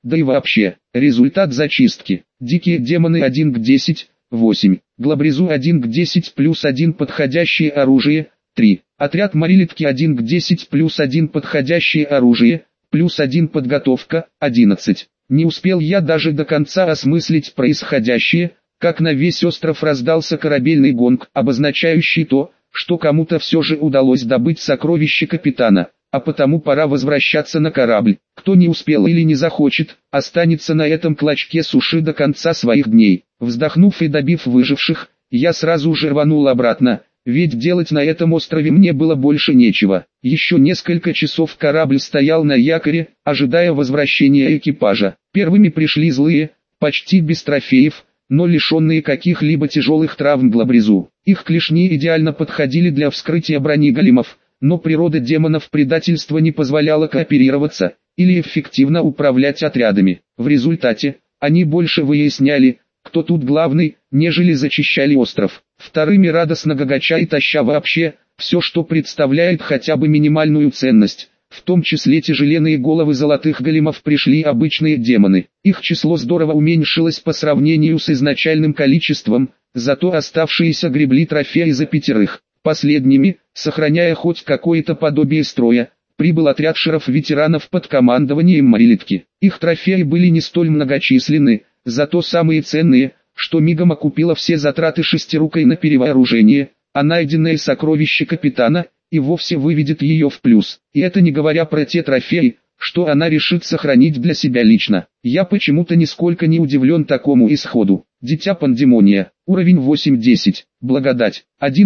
Да и вообще, результат зачистки. Дикие демоны 1 к 10, 8. Глабрезу 1 к 10 плюс 1 подходящее оружие, 3. Отряд Марилитки 1 к 10 плюс 1 подходящее оружие, плюс 1 подготовка, 11. Не успел я даже до конца осмыслить происходящее, как на весь остров раздался корабельный гонг, обозначающий то, что кому-то все же удалось добыть сокровище капитана, а потому пора возвращаться на корабль. Кто не успел или не захочет, останется на этом клочке суши до конца своих дней. Вздохнув и добив выживших, я сразу же рванул обратно, ведь делать на этом острове мне было больше нечего. Еще несколько часов корабль стоял на якоре, ожидая возвращения экипажа. Первыми пришли злые, почти без трофеев, но лишенные каких-либо тяжелых травм Глабрезу. Их клешни идеально подходили для вскрытия брони големов, но природа демонов предательства не позволяла кооперироваться или эффективно управлять отрядами. В результате, они больше выясняли, кто тут главный, нежели зачищали остров. Вторыми радостно гагача и таща вообще, все что представляет хотя бы минимальную ценность. В том числе тяжеленные головы золотых големов пришли обычные демоны. Их число здорово уменьшилось по сравнению с изначальным количеством, зато оставшиеся гребли трофеи за 5. Последними, сохраняя хоть какое-то подобие строя, прибыл отряд шеров-ветеранов под командованием Марилитки. Их трофеи были не столь многочисленны, зато самые ценные, что мигом окупило все затраты шестирукой на перевооружение, а найденное сокровище капитана и вовсе выведет ее в плюс. И это не говоря про те трофеи, что она решит сохранить для себя лично. Я почему-то нисколько не удивлен такому исходу. Дитя Пандемония, уровень 8-10, благодать,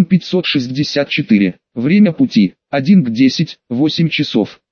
1-564, время пути, 1 к 10, 8 часов,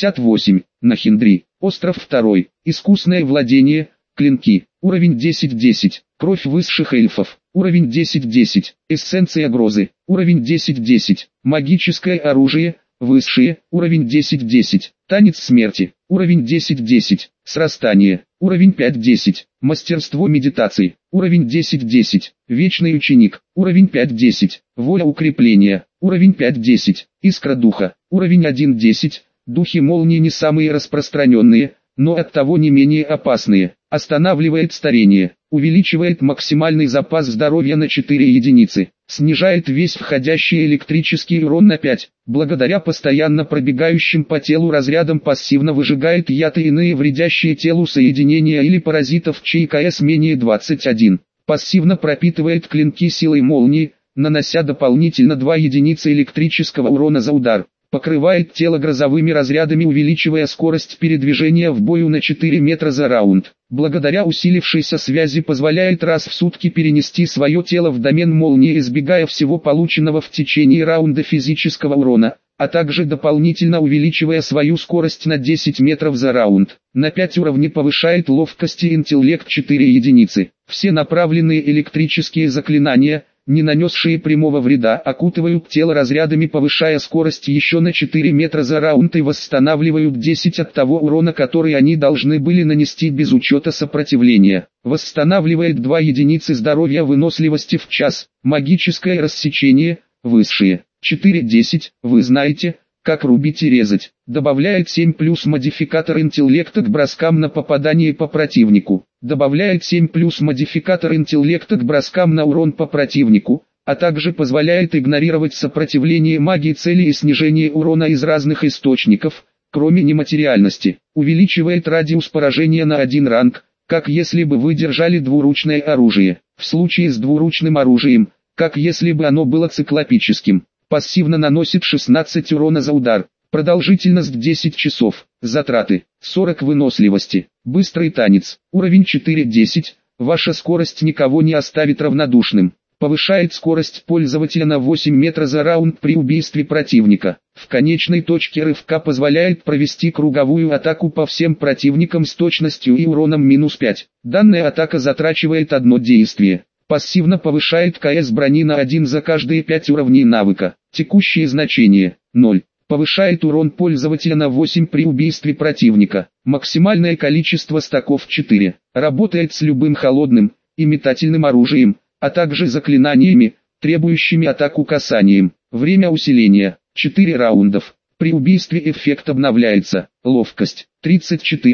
58, Нахиндри, остров 2, искусное владение, клинки, уровень 10-10, кровь высших эльфов, уровень 10-10, эссенция грозы, уровень 10-10, магическое оружие, высшие, уровень 10-10, танец смерти, уровень 10-10, срастание, уровень 5-10, мастерство медитации, уровень 10-10, вечный ученик, уровень 5-10, воля укрепления, уровень 5-10, искра духа, уровень 1-10, духи молнии не самые распространенные, но оттого не менее опасные, останавливает старение, увеличивает максимальный запас здоровья на 4 единицы, снижает весь входящий электрический урон на 5, благодаря постоянно пробегающим по телу разрядам пассивно выжигает яд и иные вредящие телу соединения или паразитов, чей КС менее 21, пассивно пропитывает клинки силой молнии, нанося дополнительно 2 единицы электрического урона за удар. Покрывает тело грозовыми разрядами, увеличивая скорость передвижения в бою на 4 метра за раунд. Благодаря усилившейся связи позволяет раз в сутки перенести свое тело в домен молнии, избегая всего полученного в течение раунда физического урона, а также дополнительно увеличивая свою скорость на 10 метров за раунд. На 5 уровней повышает ловкость и интеллект 4 единицы. Все направленные электрические заклинания, не нанесшие прямого вреда, окутывают тело разрядами, повышая скорость еще на 4 метра за раунд и восстанавливают 10 от того урона, который они должны были нанести без учета сопротивления. Восстанавливает 2 единицы здоровья выносливости в час. Магическое рассечение, высшие, 4-10, вы знаете, как рубить и резать. Добавляет 7 плюс модификатор интеллекта к броскам на попадание по противнику. Добавляет 7 плюс модификатор интеллекта к броскам на урон по противнику, а также позволяет игнорировать сопротивление магии цели и снижение урона из разных источников, кроме нематериальности. Увеличивает радиус поражения на 1 ранг, как если бы вы держали двуручное оружие. В случае с двуручным оружием, как если бы оно было циклопическим. Пассивно наносит 16 урона за удар. Продолжительность 10 часов. Затраты 40 выносливости. Быстрый танец. Уровень 4-10. Ваша скорость никого не оставит равнодушным. Повышает скорость пользователя на 8 метра за раунд при убийстве противника. В конечной точке рывка позволяет провести круговую атаку по всем противникам с точностью и уроном -5. Данная атака затрачивает одно действие. Пассивно повышает КС брони на 1 за каждые 5 уровней навыка. Текущие значения 0. Повышает урон пользователя на 8 при убийстве противника. Максимальное количество стаков 4. Работает с любым холодным и метательным оружием, а также заклинаниями, требующими атаку касанием. Время усиления 4 раундов. При убийстве эффект обновляется. Ловкость 34.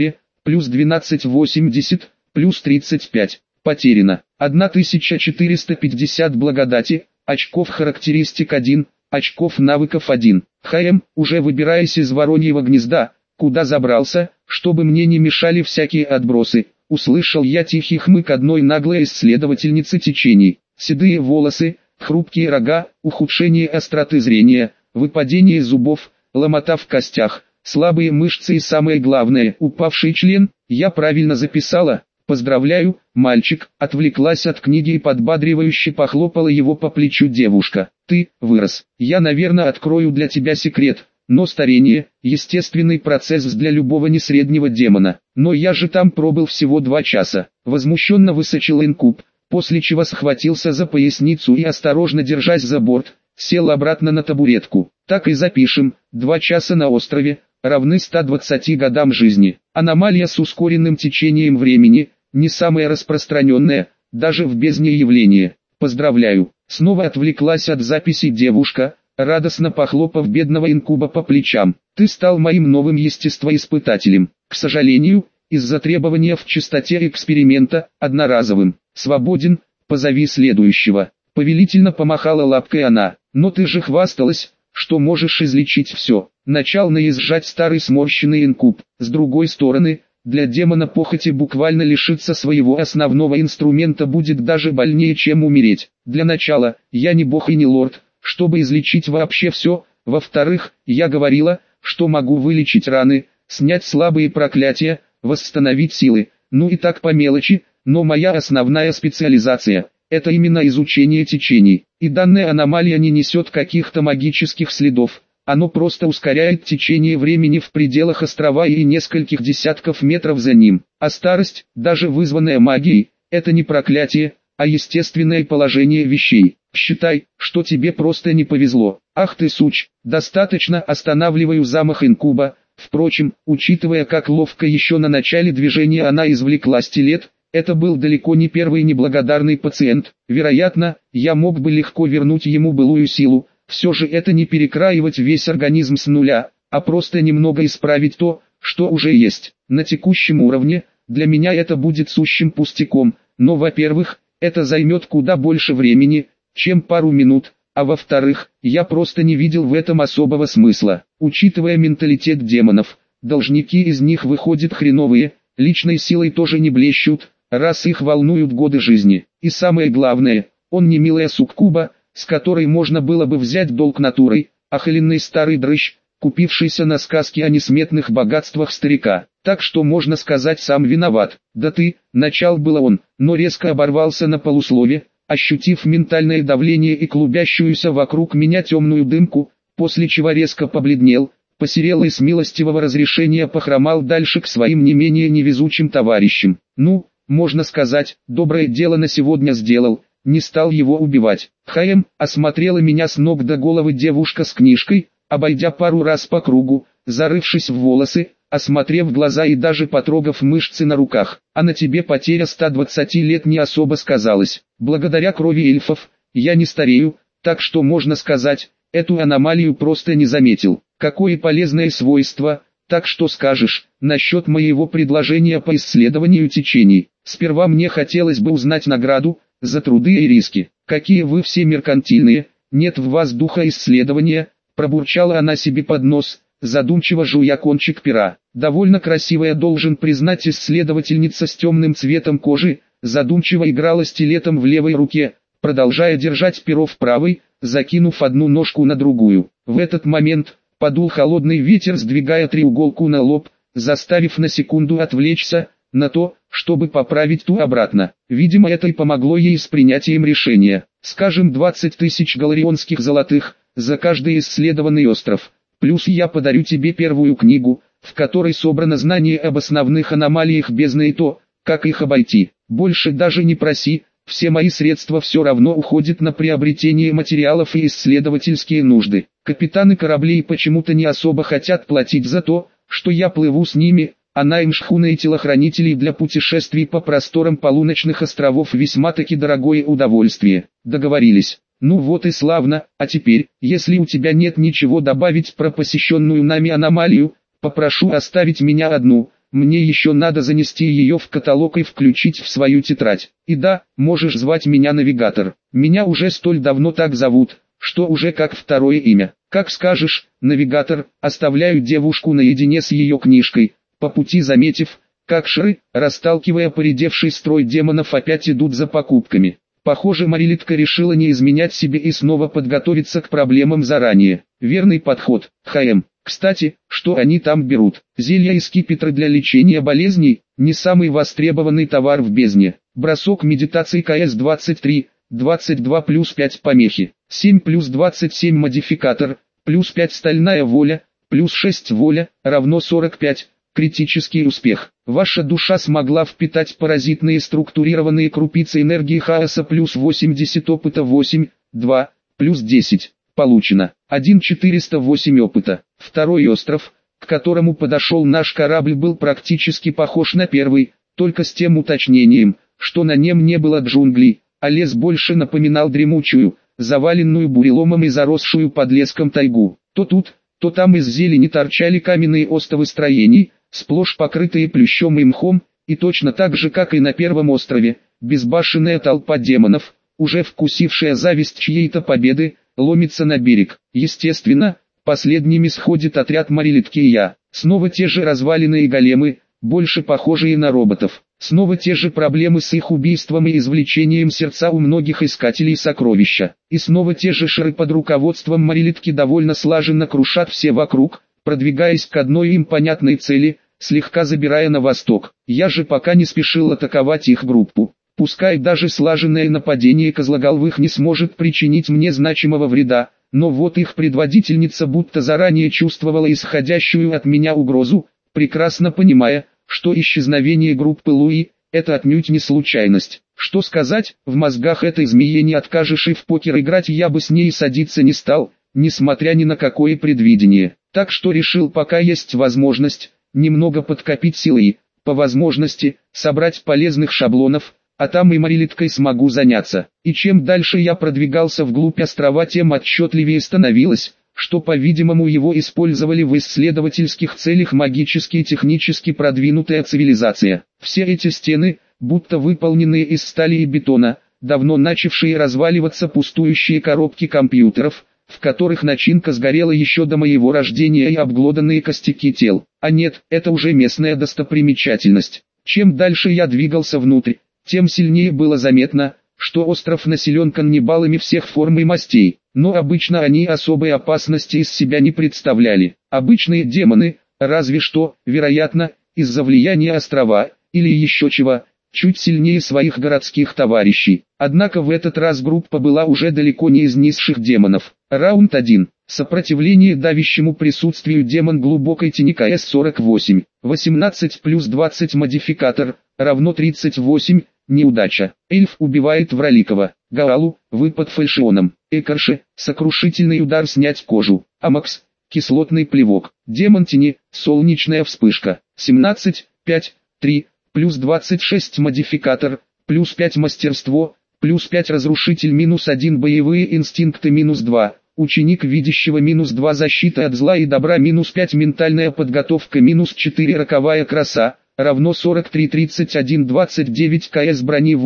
плюс 1280, плюс 35. Потеряно 1450 благодати, очков характеристик 1, очков навыков 1. Уже выбираясь из вороньего гнезда, куда забрался, чтобы мне не мешали всякие отбросы, услышал я тихий хмык одной наглой исследовательницы течений. Седые волосы, хрупкие рога, ухудшение остроты зрения, выпадение зубов, ломота в костях, слабые мышцы и самое главное, упавший член. Я правильно записала? Поздравляю, мальчик. Отвлеклась от книги и подбадривающе похлопала его по плечу девушка. Ты вырос. Я, наверное, открою для тебя секрет. Но старение – естественный процесс для любого несреднего демона. Но я же там пробыл всего 2 часа. Возмущенно высочил инкуб, после чего схватился за поясницу и, осторожно держась за борт, сел обратно на табуретку. Так и запишем: 2 часа на острове равны 120 годам жизни. Аномалия с ускоренным течением времени – не самое распространенное, даже в бездне явление. Поздравляю. Снова отвлеклась от записи девушка, радостно похлопав бедного инкуба по плечам. Ты стал моим новым естествоиспытателем. К сожалению, из-за требования в частоте эксперимента, одноразовым. Свободен, позови следующего. Повелительно помахала лапкой она. Но ты же хвасталась, что можешь излечить все. Начал наезжать старый сморщенный инкуб. С другой стороны, для демона похоти буквально лишиться своего основного инструмента будет даже больнее, чем умереть. Для начала, я не бог и не лорд, чтобы излечить вообще все. Во-вторых, я говорила, что могу вылечить раны, снять слабые проклятия, восстановить силы, ну и так по мелочи, но моя основная специализация – это именно изучение течений. И данная аномалия не несет каких-то магических следов. Оно просто ускоряет течение времени в пределах острова и нескольких десятков метров за ним. А старость, даже вызванная магией, это не проклятие, а естественное положение вещей. Считай, что тебе просто не повезло. Ах ты суч, достаточно. Останавливаю замах инкуба. Впрочем, учитывая, как ловко еще на начале движения она извлекла стилет, это был далеко не первый неблагодарный пациент. Вероятно, я мог бы легко вернуть ему былую силу. Все же это не перекраивать весь организм с нуля, а просто немного исправить то, что уже есть. На текущем уровне, для меня это будет сущим пустяком, но во-первых, это займет куда больше времени, чем пару минут, а во-вторых, я просто не видел в этом особого смысла. Учитывая менталитет демонов, должники из них выходят хреновые, личной силой тоже не блещут, раз их волнуют годы жизни. И самое главное, он не милая суккуба, с которой можно было бы взять долг натурой, а холеный старый дрыщ, купившийся на сказки о несметных богатствах старика. Так что можно сказать, сам виноват. Да ты, начал было он, но резко оборвался на полуслове, ощутив ментальное давление и клубящуюся вокруг меня темную дымку, после чего резко побледнел, посерел и с милостивого разрешения похромал дальше к своим не менее невезучим товарищам. Ну, можно сказать, доброе дело на сегодня сделал. Не стал его убивать. Осмотрела меня с ног до головы девушка с книжкой, обойдя пару раз по кругу, зарывшись в волосы, осмотрев глаза и даже потрогав мышцы на руках. А на тебе потеря 120 лет не особо сказалась. Благодаря крови эльфов, я не старею, так что можно сказать, эту аномалию просто не заметил. Какое полезное свойство, так что скажешь, насчет моего предложения по исследованию течений. Сперва мне хотелось бы узнать награду, за труды и риски. Какие вы все меркантильные, нет в вас духа исследования, пробурчала она себе под нос, задумчиво жуя кончик пера. Довольно красивая, должен признать, исследовательница с темным цветом кожи, задумчиво играла стилетом в левой руке, продолжая держать перо в правой, закинув одну ножку на другую. В этот момент подул холодный ветер, сдвигая треуголку на лоб, заставив на секунду отвлечься на то, чтобы поправить ту обратно. Видимо, это и помогло ей с принятием решения. Скажем, 20 тысяч галарионских золотых за каждый исследованный остров. Плюс я подарю тебе первую книгу, в которой собрано знание об основных аномалиях бездны и то, как их обойти. Больше даже не проси, все мои средства все равно уходят на приобретение материалов и исследовательские нужды. Капитаны кораблей почему-то не особо хотят платить за то, что я плыву с ними, а найм шхуны и телохранителей для путешествий по просторам полуночных островов весьма-таки дорогое удовольствие. Договорились. Ну вот и славно, а теперь, если у тебя нет ничего добавить про посещенную нами аномалию, попрошу оставить меня одну. мне еще надо занести ее в каталог и включить в свою тетрадь. И да, можешь звать меня Навигатор. Меня уже столь давно так зовут, что уже как второе имя. Как скажешь, Навигатор. Оставляю девушку наедине с ее книжкой, по пути заметив, как шры, расталкивая поредевший строй демонов, опять идут за покупками. Похоже, Марилитка решила не изменять себе и снова подготовиться к проблемам заранее. Верный подход. Кстати, что они там берут? Зелья и скипетры для лечения болезней? Не самый востребованный товар в бездне. Бросок медитации КС-23, 22 плюс 5 помехи, 7 плюс 27 модификатор, плюс 5 стальная воля, плюс 6 воля, равно 45. Критический успех. Ваша душа смогла впитать паразитные структурированные крупицы энергии хаоса, плюс 80 опыта, 8, 2, плюс 10. Получено 1408 опыта. Второй остров, к которому подошел наш корабль, был практически похож на первый, только с тем уточнением, что на нем не было джунглей, а лес больше напоминал дремучую, заваленную буреломом и заросшую подлеском тайгу. То тут, то там из зелени торчали каменные остовы строений, сплошь покрытые плющом и мхом, и точно так же, как и на первом острове, безбашенная толпа демонов, уже вкусившая зависть чьей-то победы, ломится на берег. Естественно, последними сходит отряд Марилитки и я. Снова те же развалины и големы, больше похожие на роботов. Снова те же проблемы с их убийством и извлечением сердца у многих искателей сокровища. И снова те же шары под руководством Марилитки довольно слаженно крушат все вокруг, продвигаясь к одной им понятной цели, слегка забирая на восток. Я же пока не спешил атаковать их группу. Пускай даже слаженное нападение козлоголовых не сможет причинить мне значимого вреда, но вот их предводительница будто заранее чувствовала исходящую от меня угрозу, прекрасно понимая, что исчезновение группы Луи – это отнюдь не случайность. Что сказать, в мозгах этой змеи не откажешь, и в покер играть я бы с ней садиться не стал, несмотря ни на какое предвидение. Так что решил, пока есть возможность, немного подкопить силы и, по возможности, собрать полезных шаблонов, а там и Марилиткой смогу заняться. И чем дальше я продвигался вглубь острова, тем отчетливее становилось, что, по-видимому, его использовали в исследовательских целях магически и технически продвинутая цивилизация. Все эти стены, будто выполненные из стали и бетона, давно начавшие разваливаться пустующие коробки компьютеров, в которых начинка сгорела еще до моего рождения, и обглоданные костяки тел. А нет, это уже местная достопримечательность. Чем дальше я двигался внутрь, тем сильнее было заметно, что остров населен каннибалами всех форм и мастей, но обычно они особой опасности из себя не представляли. Обычные демоны, разве что, вероятно, из-за влияния острова, или еще чего, чуть сильнее своих городских товарищей. Однако в этот раз группа была уже далеко не из низших демонов. Раунд 1. Сопротивление давящему присутствию, демон глубокой тени КС-48. 18 плюс 20 модификатор, равно 38. Неудача. Эльф убивает Враликова. Гаалу, выпад фальшионом. Экарше, сокрушительный удар, снять кожу. Амакс, кислотный плевок. Демон тени, солнечная вспышка. 17, 5, 3, плюс 26 модификатор, плюс 5 мастерство, плюс 5 разрушитель, минус 1 боевые инстинкты, минус 2. Ученик видящего, минус 2 защита от зла и добра, минус 5 ментальная подготовка, минус 4 роковая краса, равно 43, 31, 29 КС брони,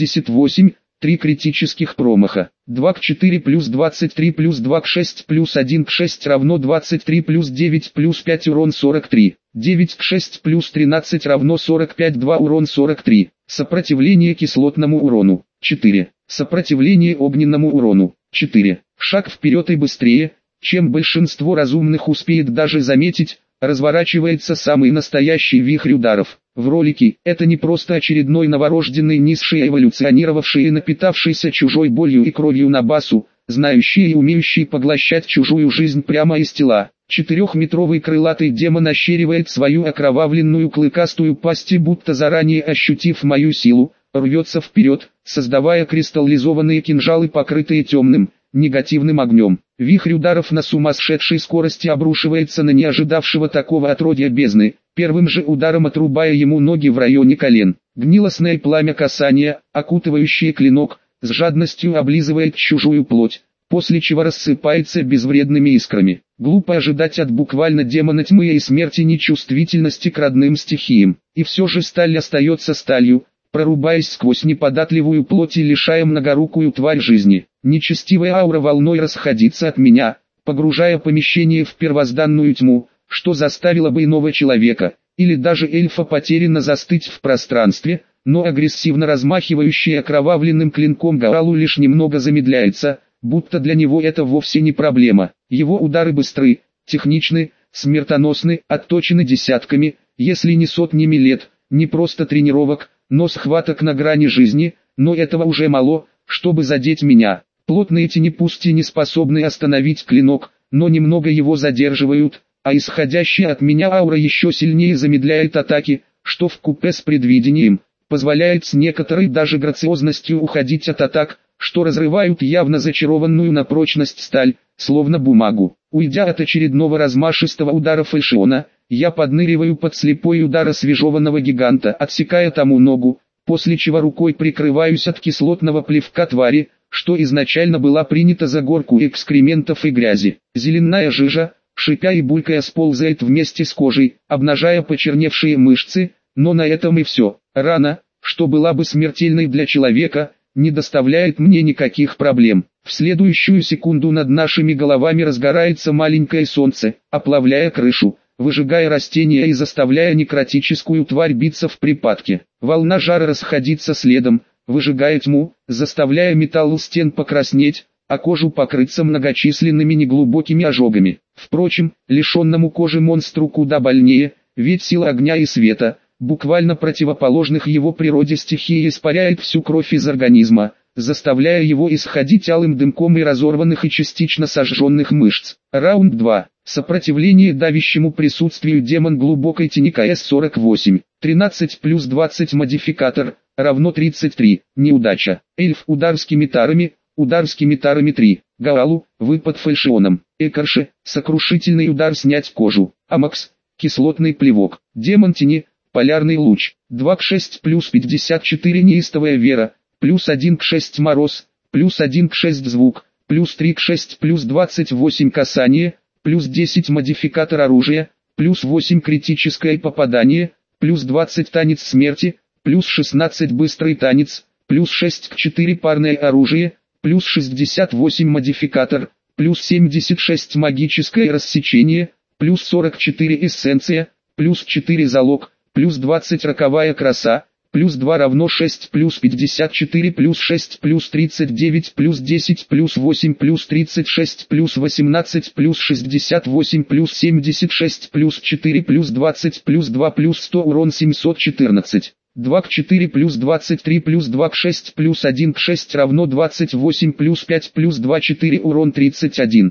88, 3 критических промаха, 2 к 4 плюс 23 плюс 2 к 6 плюс 1 к 6 равно 23 плюс 9 плюс 5 урон 43, 9 к 6 плюс 13 равно 45, 2 урон 43, сопротивление кислотному урону, 4, сопротивление огненному урону, 4, шаг вперед и быстрее, чем большинство разумных успеет даже заметить, разворачивается самый настоящий вихрь ударов. В ролике это не просто очередной новорожденный низший, эволюционировавший и напитавшийся чужой болью и кровью Набасу, знающий и умеющий поглощать чужую жизнь прямо из тела. 4-метровый крылатый демон ощеривает свою окровавленную клыкастую пасть и, будто заранее ощутив мою силу, рвется вперед, создавая кристаллизованные кинжалы, покрытые темным, негативным огнем. Вихрь ударов на сумасшедшей скорости обрушивается на неожидавшего такого отродья бездны, первым же ударом отрубая ему ноги в районе колен. Гнилостное пламя касания, окутывающее клинок, с жадностью облизывает чужую плоть, после чего рассыпается безвредными искрами. Глупо ожидать от буквально демона тьмы и смерти нечувствительности к родным стихиям. И все же сталь остается сталью, прорубаясь сквозь неподатливую плоть и лишая многорукую тварь жизни. Нечестивая аура волной расходится от меня, погружая помещение в первозданную тьму, что заставило бы иного человека, или даже эльфа потерянно застыть в пространстве, но агрессивно размахивающий окровавленным клинком Гаалу лишь немного замедляется, будто для него это вовсе не проблема. Его удары быстры, техничны, смертоносны, отточены десятками, если не сотнями лет, не просто тренировок, но схваток на грани жизни, но этого уже мало, чтобы задеть меня. Плотные тени пусть и не способны остановить клинок, но немного его задерживают, а исходящая от меня аура еще сильнее замедляет атаки, что вкупе с предвидением, позволяет с некоторой даже грациозностью уходить от атак, что разрывают явно зачарованную на прочность сталь, словно бумагу. Уйдя от очередного размашистого удара фальшиона, я подныриваю под слепой удар освежеванного гиганта, отсекая тому ногу, после чего рукой прикрываюсь от кислотного плевка твари, что изначально была принята за горку экскрементов и грязи. Зеленая жижа, шипя и булькая, сползает вместе с кожей, обнажая почерневшие мышцы, но на этом и все. Рана, что была бы смертельной для человека, не доставляет мне никаких проблем. В следующую секунду над нашими головами разгорается маленькое солнце, оплавляя крышу, выжигая растения и заставляя некротическую тварь биться в припадке. Волна жара расходится следом, выжигая тьму, заставляя металл стен покраснеть, а кожу покрыться многочисленными неглубокими ожогами. Впрочем, лишенному кожи монстру куда больнее, ведь сила огня и света, буквально противоположных его природе стихии, испаряет всю кровь из организма, заставляя его исходить алым дымком и разорванных и частично сожженных мышц. Раунд 2. Сопротивление давящему присутствию. Демон глубокой тени КС-48. 13 плюс 20 модификатор, равно 33. Неудача. Эльф удар скимитарами, удар скимитарами 3. Гаалу, выпад фальшионом. Экарше, сокрушительный удар снять кожу. Амакс, кислотный плевок. Демон тени, полярный луч. 2 к 6 плюс 54 неистовая вера, плюс 1 к 6 мороз, плюс 1 к 6 звук, плюс 3 к 6 плюс 28 касание, плюс 10 модификатор оружия, плюс 8 критическое попадание, плюс 20 танец смерти, плюс 16 быстрый танец, плюс 6 к 4 парное оружие, плюс 68 модификатор, плюс 76 магическое рассечение, плюс 44 эссенция, плюс 4 залог, плюс 20 роковая краса, плюс 2 равно 6 плюс 54 плюс 6 плюс 39 плюс 10 плюс 8 плюс 36 плюс 18 плюс 68 плюс 76 плюс 4 плюс 20 плюс 2 плюс 100 урон 714. 2 к 4 плюс 23 плюс 2 к 6 плюс 1 к 6 равно 28 плюс 5 плюс 2 4 урон 31.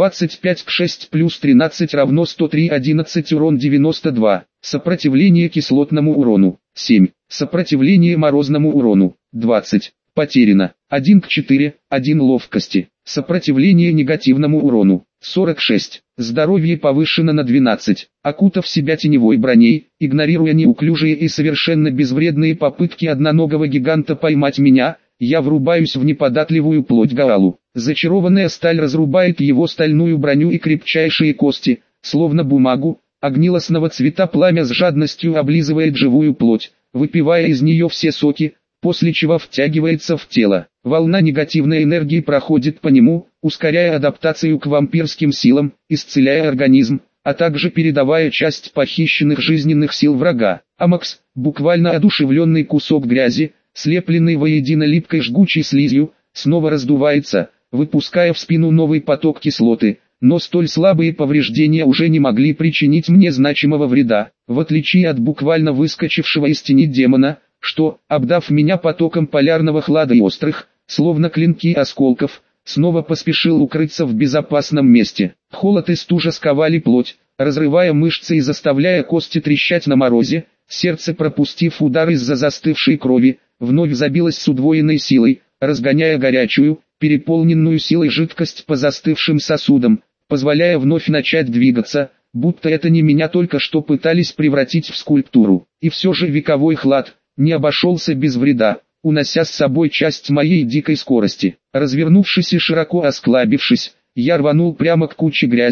25 к 6 плюс 13 равно 103 11 урон 92. Сопротивление кислотному урону 7. Сопротивление морозному урону 20. Потеряно 1 к 4, 1 ловкости. Сопротивление негативному урону 46. Здоровье повышено на 12. Окутав себя теневой броней, игнорируя неуклюжие и совершенно безвредные попытки одноногого гиганта поймать меня, я врубаюсь в неподатливую плоть Гаалу. Зачарованная сталь разрубает его стальную броню и крепчайшие кости, словно бумагу, а гнилостного цвета пламя с жадностью облизывает живую плоть, выпивая из нее все соки, после чего втягивается в тело. Волна негативной энергии проходит по нему, ускоряя адаптацию к вампирским силам, исцеляя организм, а также передавая часть похищенных жизненных сил врага. Амакс, буквально одушевленный кусок грязи, слепленный воедино липкой жгучей слизью, снова раздувается, выпуская в спину новый поток кислоты, но столь слабые повреждения уже не могли причинить мне значимого вреда, в отличие от буквально выскочившего из тени демона, что, обдав меня потоком полярного хлада и острых, словно клинки осколков, снова поспешил укрыться в безопасном месте. Холод и стужа сковали плоть, разрывая мышцы и заставляя кости трещать на морозе, сердце, пропустив удар из-за застывшей крови, вновь забилось с удвоенной силой, разгоняя горячую, переполненную силой жидкость по застывшим сосудам, позволяя вновь начать двигаться, будто это не меня только что пытались превратить в скульптуру. И все же вековой хлад не обошелся без вреда, унося с собой часть моей дикой скорости. Развернувшись и широко осклабившись, я рванул прямо к куче грязи,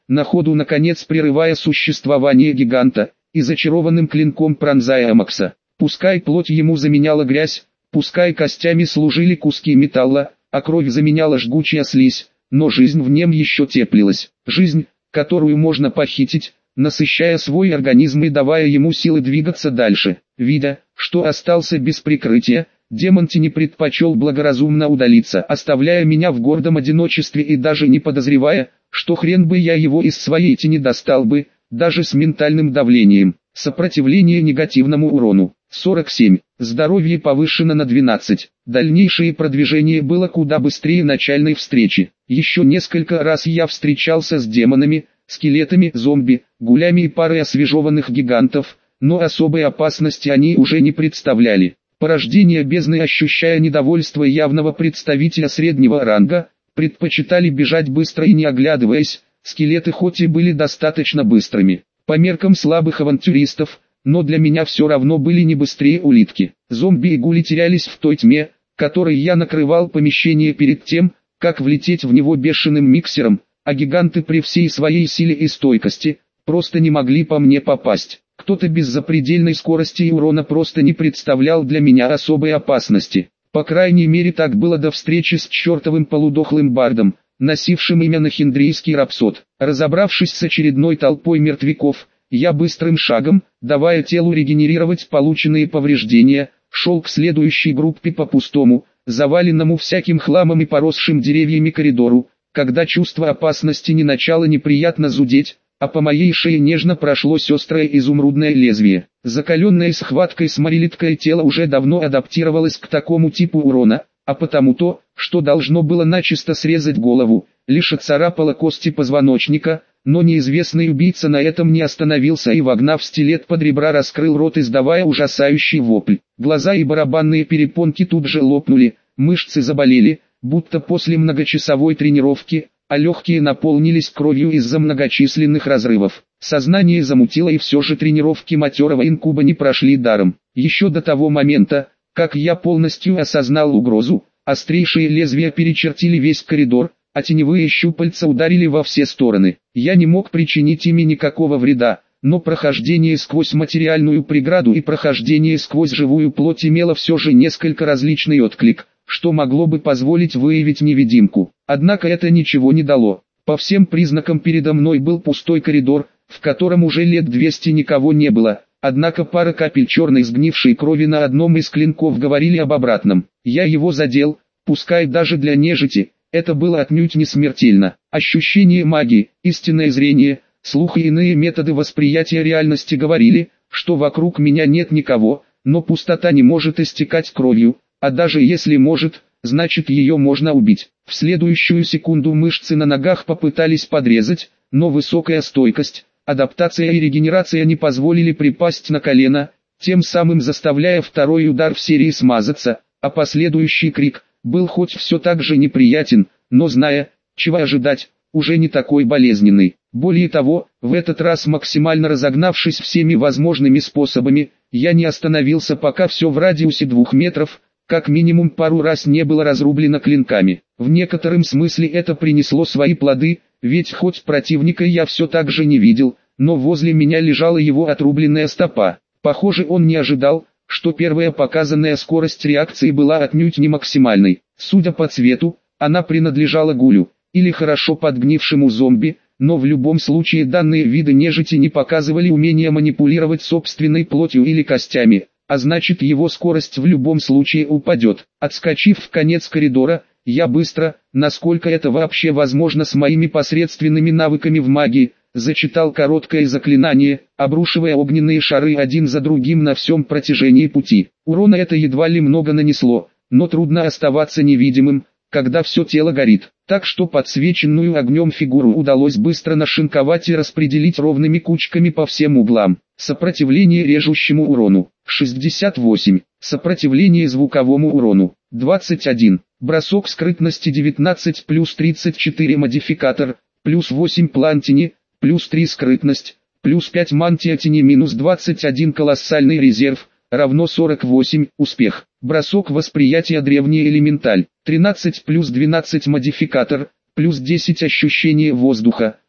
на ходу наконец прерывая существование гиганта, и зачарованным клинком пронзая Амакса. Пускай плоть ему заменяла грязь, пускай костями служили куски металла, а кровь заменяла жгучая слизь, но жизнь в нем еще теплилась. Жизнь, которую можно похитить, насыщая свой организм и давая ему силы двигаться дальше. Видя, что остался без прикрытия, демон тени предпочел благоразумно удалиться, оставляя меня в гордом одиночестве и даже не подозревая, что хрен бы я его из своей тени достал бы, даже с ментальным давлением. Сопротивление негативному урону. 47. Здоровье повышено на 12. Дальнейшее продвижение было куда быстрее начальной встречи. Еще несколько раз я встречался с демонами, скелетами, зомби, гулями и парой освежеванных гигантов, но особой опасности они уже не представляли. Порождения бездны, ощущая недовольство явного представителя среднего ранга, предпочитали бежать быстро и не оглядываясь. Скелеты хоть и были достаточно быстрыми, по меркам слабых авантюристов, но для меня все равно были не быстрее улитки. Зомби и гули терялись в той тьме, которой я накрывал помещение перед тем, как влететь в него бешеным миксером, а гиганты при всей своей силе и стойкости просто не могли по мне попасть. Кто-то без запредельной скорости и урона просто не представлял для меня особой опасности. По крайней мере так было до встречи с чертовым полудохлым бардом, носившим имя Нахиндрийский рапсод. Разобравшись с очередной толпой мертвяков, я быстрым шагом, давая телу регенерировать полученные повреждения, шел к следующей группе по пустому, заваленному всяким хламом и поросшим деревьями коридору, когда чувство опасности не начало неприятно зудеть, а по моей шее нежно прошлось острое изумрудное лезвие. Закаленное схваткой сморилиткое тело уже давно адаптировалось к такому типу урона, а потому то, что должно было начисто срезать голову, лишь отцарапало кости позвоночника, но неизвестный убийца на этом не остановился и, вогнав стилет под ребра, раскрыл рот, издавая ужасающий вопль. Глаза и барабанные перепонки тут же лопнули, мышцы заболели, будто после многочасовой тренировки, а легкие наполнились кровью из-за многочисленных разрывов. Сознание замутило, и все же тренировки матерого инкуба не прошли даром. Еще до того момента, как я полностью осознал угрозу, острейшие лезвия перечертили весь коридор, а теневые щупальца ударили во все стороны. Я не мог причинить ими никакого вреда, но прохождение сквозь материальную преграду и прохождение сквозь живую плоть имело все же несколько различный отклик, что могло бы позволить выявить невидимку. Однако это ничего не дало. По всем признакам передо мной был пустой коридор, в котором уже лет 200 никого не было, однако пара капель черной сгнившей крови на одном из клинков говорили об обратном. Я его задел, пускай даже для нежити. Это было отнюдь не смертельно. Ощущение магии, истинное зрение, слух и иные методы восприятия реальности говорили, что вокруг меня нет никого, но пустота не может истекать кровью, а даже если может, значит ее можно убить. В следующую секунду мышцы на ногах попытались подрезать, но высокая стойкость, адаптация и регенерация не позволили припасть на колено, тем самым заставляя второй удар в серии смазаться, а последующий крик был хоть все так же неприятен, но, зная, чего ожидать, уже не такой болезненный. Более того, в этот раз максимально разогнавшись всеми возможными способами, я не остановился, пока все в радиусе 2 метров, как минимум пару раз не было разрублено клинками. В некотором смысле это принесло свои плоды, ведь хоть противника я все так же не видел, но возле меня лежала его отрубленная стопа. Похоже, он не ожидал, что первая показанная скорость реакции была отнюдь не максимальной. Судя по цвету, она принадлежала гулю, или хорошо подгнившему зомби, но в любом случае данные виды нежити не показывали умения манипулировать собственной плотью или костями, а значит его скорость в любом случае упадет. Отскочив в конец коридора, я быстро, насколько это вообще возможно с моими посредственными навыками в магии, зачитал короткое заклинание, обрушивая огненные шары один за другим на всем протяжении пути. Урона это едва ли много нанесло, но трудно оставаться невидимым, когда все тело горит. Так что подсвеченную огнем фигуру удалось быстро нашинковать и распределить ровными кучками по всем углам. Сопротивление режущему урону 68. Сопротивление звуковому урону 21. Бросок скрытности 19 плюс 34 модификатор, плюс 8 план тени, плюс 3 скрытность, плюс 5 мантия тени, минус 21 колоссальный резерв, равно 48, успех. Бросок восприятия древний элементаль, 13 плюс 12 модификатор, плюс 10 ощущение воздуха,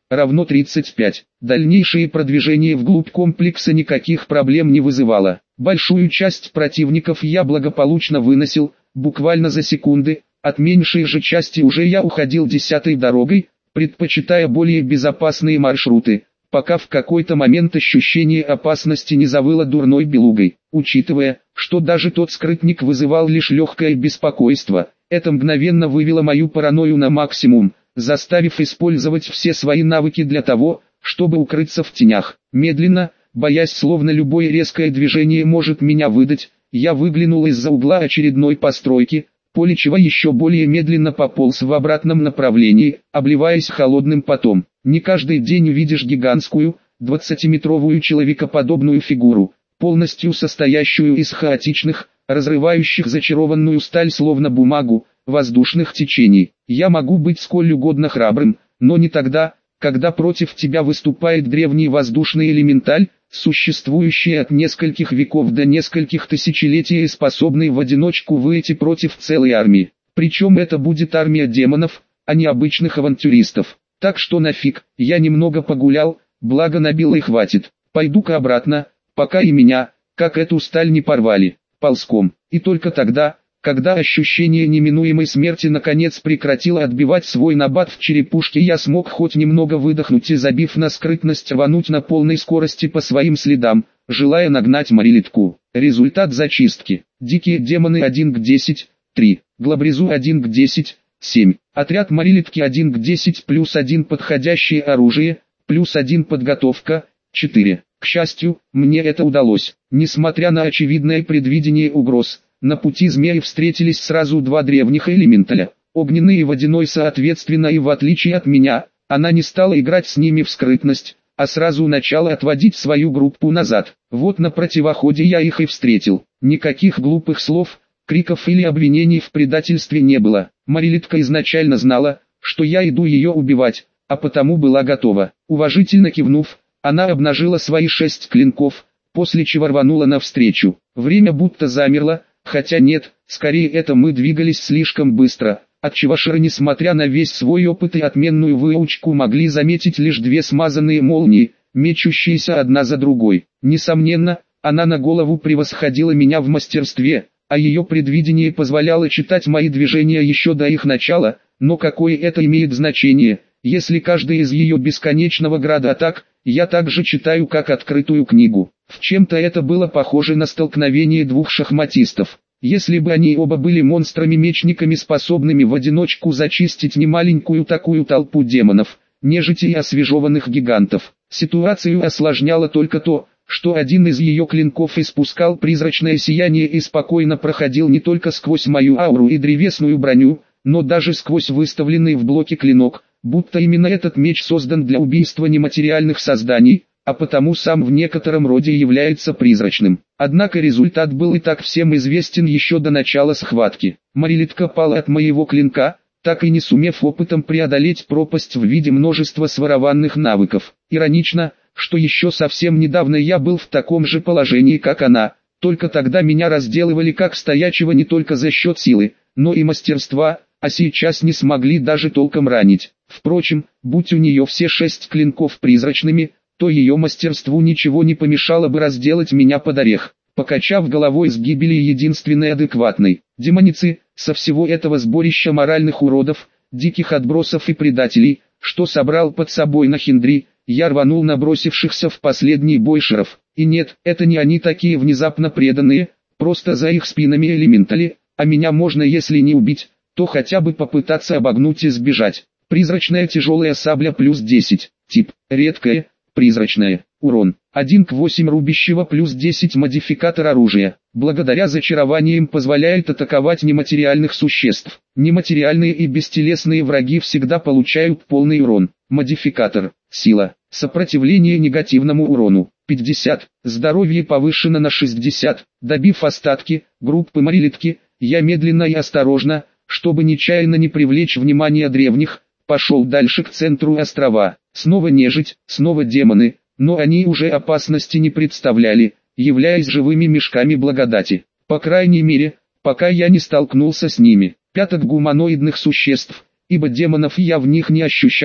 равно 35. Дальнейшее продвижение вглубь комплекса никаких проблем не вызывало. Большую часть противников я благополучно выносил, буквально за секунды, от меньшей же части уже я уходил 10-й дорогой, предпочитая более безопасные маршруты, пока в какой-то момент ощущение опасности не завыло дурной белугой. Учитывая, что даже тот скрытник вызывал лишь легкое беспокойство, это мгновенно вывело мою паранойю на максимум, заставив использовать все свои навыки для того, чтобы укрыться в тенях. Медленно, боясь, словно любое резкое движение может меня выдать, я выглянул из-за угла очередной постройки, после чего еще более медленно пополз в обратном направлении, обливаясь холодным потом. Не каждый день увидишь гигантскую, 20-метровую человекоподобную фигуру, полностью состоящую из хаотичных, разрывающих зачарованную сталь словно бумагу, воздушных течений. Я могу быть сколь угодно храбрым, но не тогда, когда против тебя выступает древний воздушный элементаль, существующий от нескольких веков до нескольких тысячелетий и способный в одиночку выйти против целой армии. Причем это будет армия демонов, а не обычных авантюристов. Так что нафиг, я немного погулял, благо набил и хватит. Пойду-ка обратно, пока и меня, как эту сталь не порвали, ползком. И только тогда, когда ощущение неминуемой смерти наконец прекратило отбивать свой набат в черепушке, я смог хоть немного выдохнуть и, забив на скрытность, рвануть на полной скорости по своим следам, желая нагнать Марилитку. Результат зачистки. Дикие демоны 1 к 10, 3. Глабрезу 1 к 10, 7. Отряд Марилитки 1 к 10 плюс 1 подходящее оружие, плюс 1 подготовка, 4. К счастью, мне это удалось. Несмотря на очевидное предвидение угроз, на пути змеи встретились сразу два древних элементаля, огненный и водяной соответственно, и в отличие от меня, она не стала играть с ними в скрытность, а сразу начала отводить свою группу назад. Вот на противоходе я их и встретил. Никаких глупых слов, криков или обвинений в предательстве не было. Марилитка изначально знала, что я иду ее убивать, а потому была готова. Уважительно кивнув, она обнажила свои 6 клинков, после чего рванула навстречу. Время будто замерло, хотя нет, скорее это мы двигались слишком быстро, отчего Шеры, несмотря на весь свой опыт и отменную выучку, могли заметить лишь 2 смазанные молнии, мечущиеся одна за другой. Несомненно, она на голову превосходила меня в мастерстве, а ее предвидение позволяло читать мои движения еще до их начала, но какое это имеет значение, если каждый из ее бесконечного града атак, я также читаю как открытую книгу. В чем-то это было похоже на столкновение двух шахматистов. Если бы они оба были монстрами-мечниками, способными в одиночку зачистить немаленькую такую толпу демонов, нежити и освежеванных гигантов. Ситуацию осложняло только то, что один из ее клинков испускал призрачное сияние и спокойно проходил не только сквозь мою ауру и древесную броню, но даже сквозь выставленный в блоке клинок, будто именно этот меч создан для убийства нематериальных созданий, а потому сам в некотором роде является призрачным. Однако результат был и так всем известен еще до начала схватки. Марилитка пала от моего клинка, так и не сумев опытом преодолеть пропасть в виде множества сворованных навыков. Иронично, что еще совсем недавно я был в таком же положении, как она, только тогда меня разделывали как стоячего не только за счет силы, но и мастерства, а сейчас не смогли даже толком ранить. Впрочем, будь у нее все 6 клинков призрачными, то ее мастерству ничего не помешало бы разделать меня под орех. Покачав головой с гибели единственной адекватной демоницы, со всего этого сборища моральных уродов, диких отбросов и предателей, что собрал под собой на Хиндри, я рванул набросившихся в последний бой Шеров. И нет, это не они такие внезапно преданные, просто за их спинами элементали, а меня можно, если не убить, то хотя бы попытаться обогнуть и сбежать. Призрачная тяжелая сабля плюс 10, тип, редкая, призрачная, урон, 1 к 8 рубящего плюс 10 модификатор оружия, благодаря зачарованиям позволяет атаковать нематериальных существ. Нематериальные и бестелесные враги всегда получают полный урон. Модификатор, сила, сопротивление негативному урону, 50, здоровье повышено на 60, добив остатки, группы Марилитки, я медленно и осторожно, чтобы нечаянно не привлечь внимание древних, пошел дальше к центру острова. Снова нежить, снова демоны, но они уже опасности не представляли, являясь живыми мешками благодати. По крайней мере, пока я не столкнулся с ними. Пяток гуманоидных существ, ибо демонов я в них не ощущал,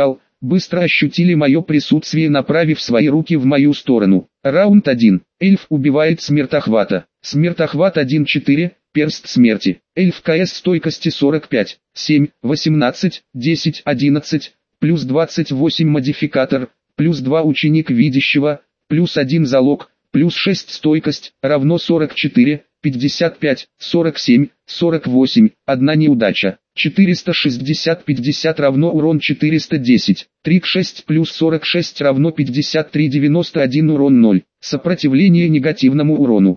быстро ощутили мое присутствие, направив свои руки в мою сторону. Раунд 1. Эльф убивает Смертохвата. Смертохват 1-4, перст смерти. Эльф КС стойкости 45, 7, 18, 10, 11, плюс 28 модификатор, плюс 2 ученик видящего, плюс 1 залог, плюс 6 стойкость, равно 44, 55, 47, 48, 1 неудача. 460-50 равно урон 410, трик 6 плюс 46 равно 53-91 урон 0, сопротивление негативному урону,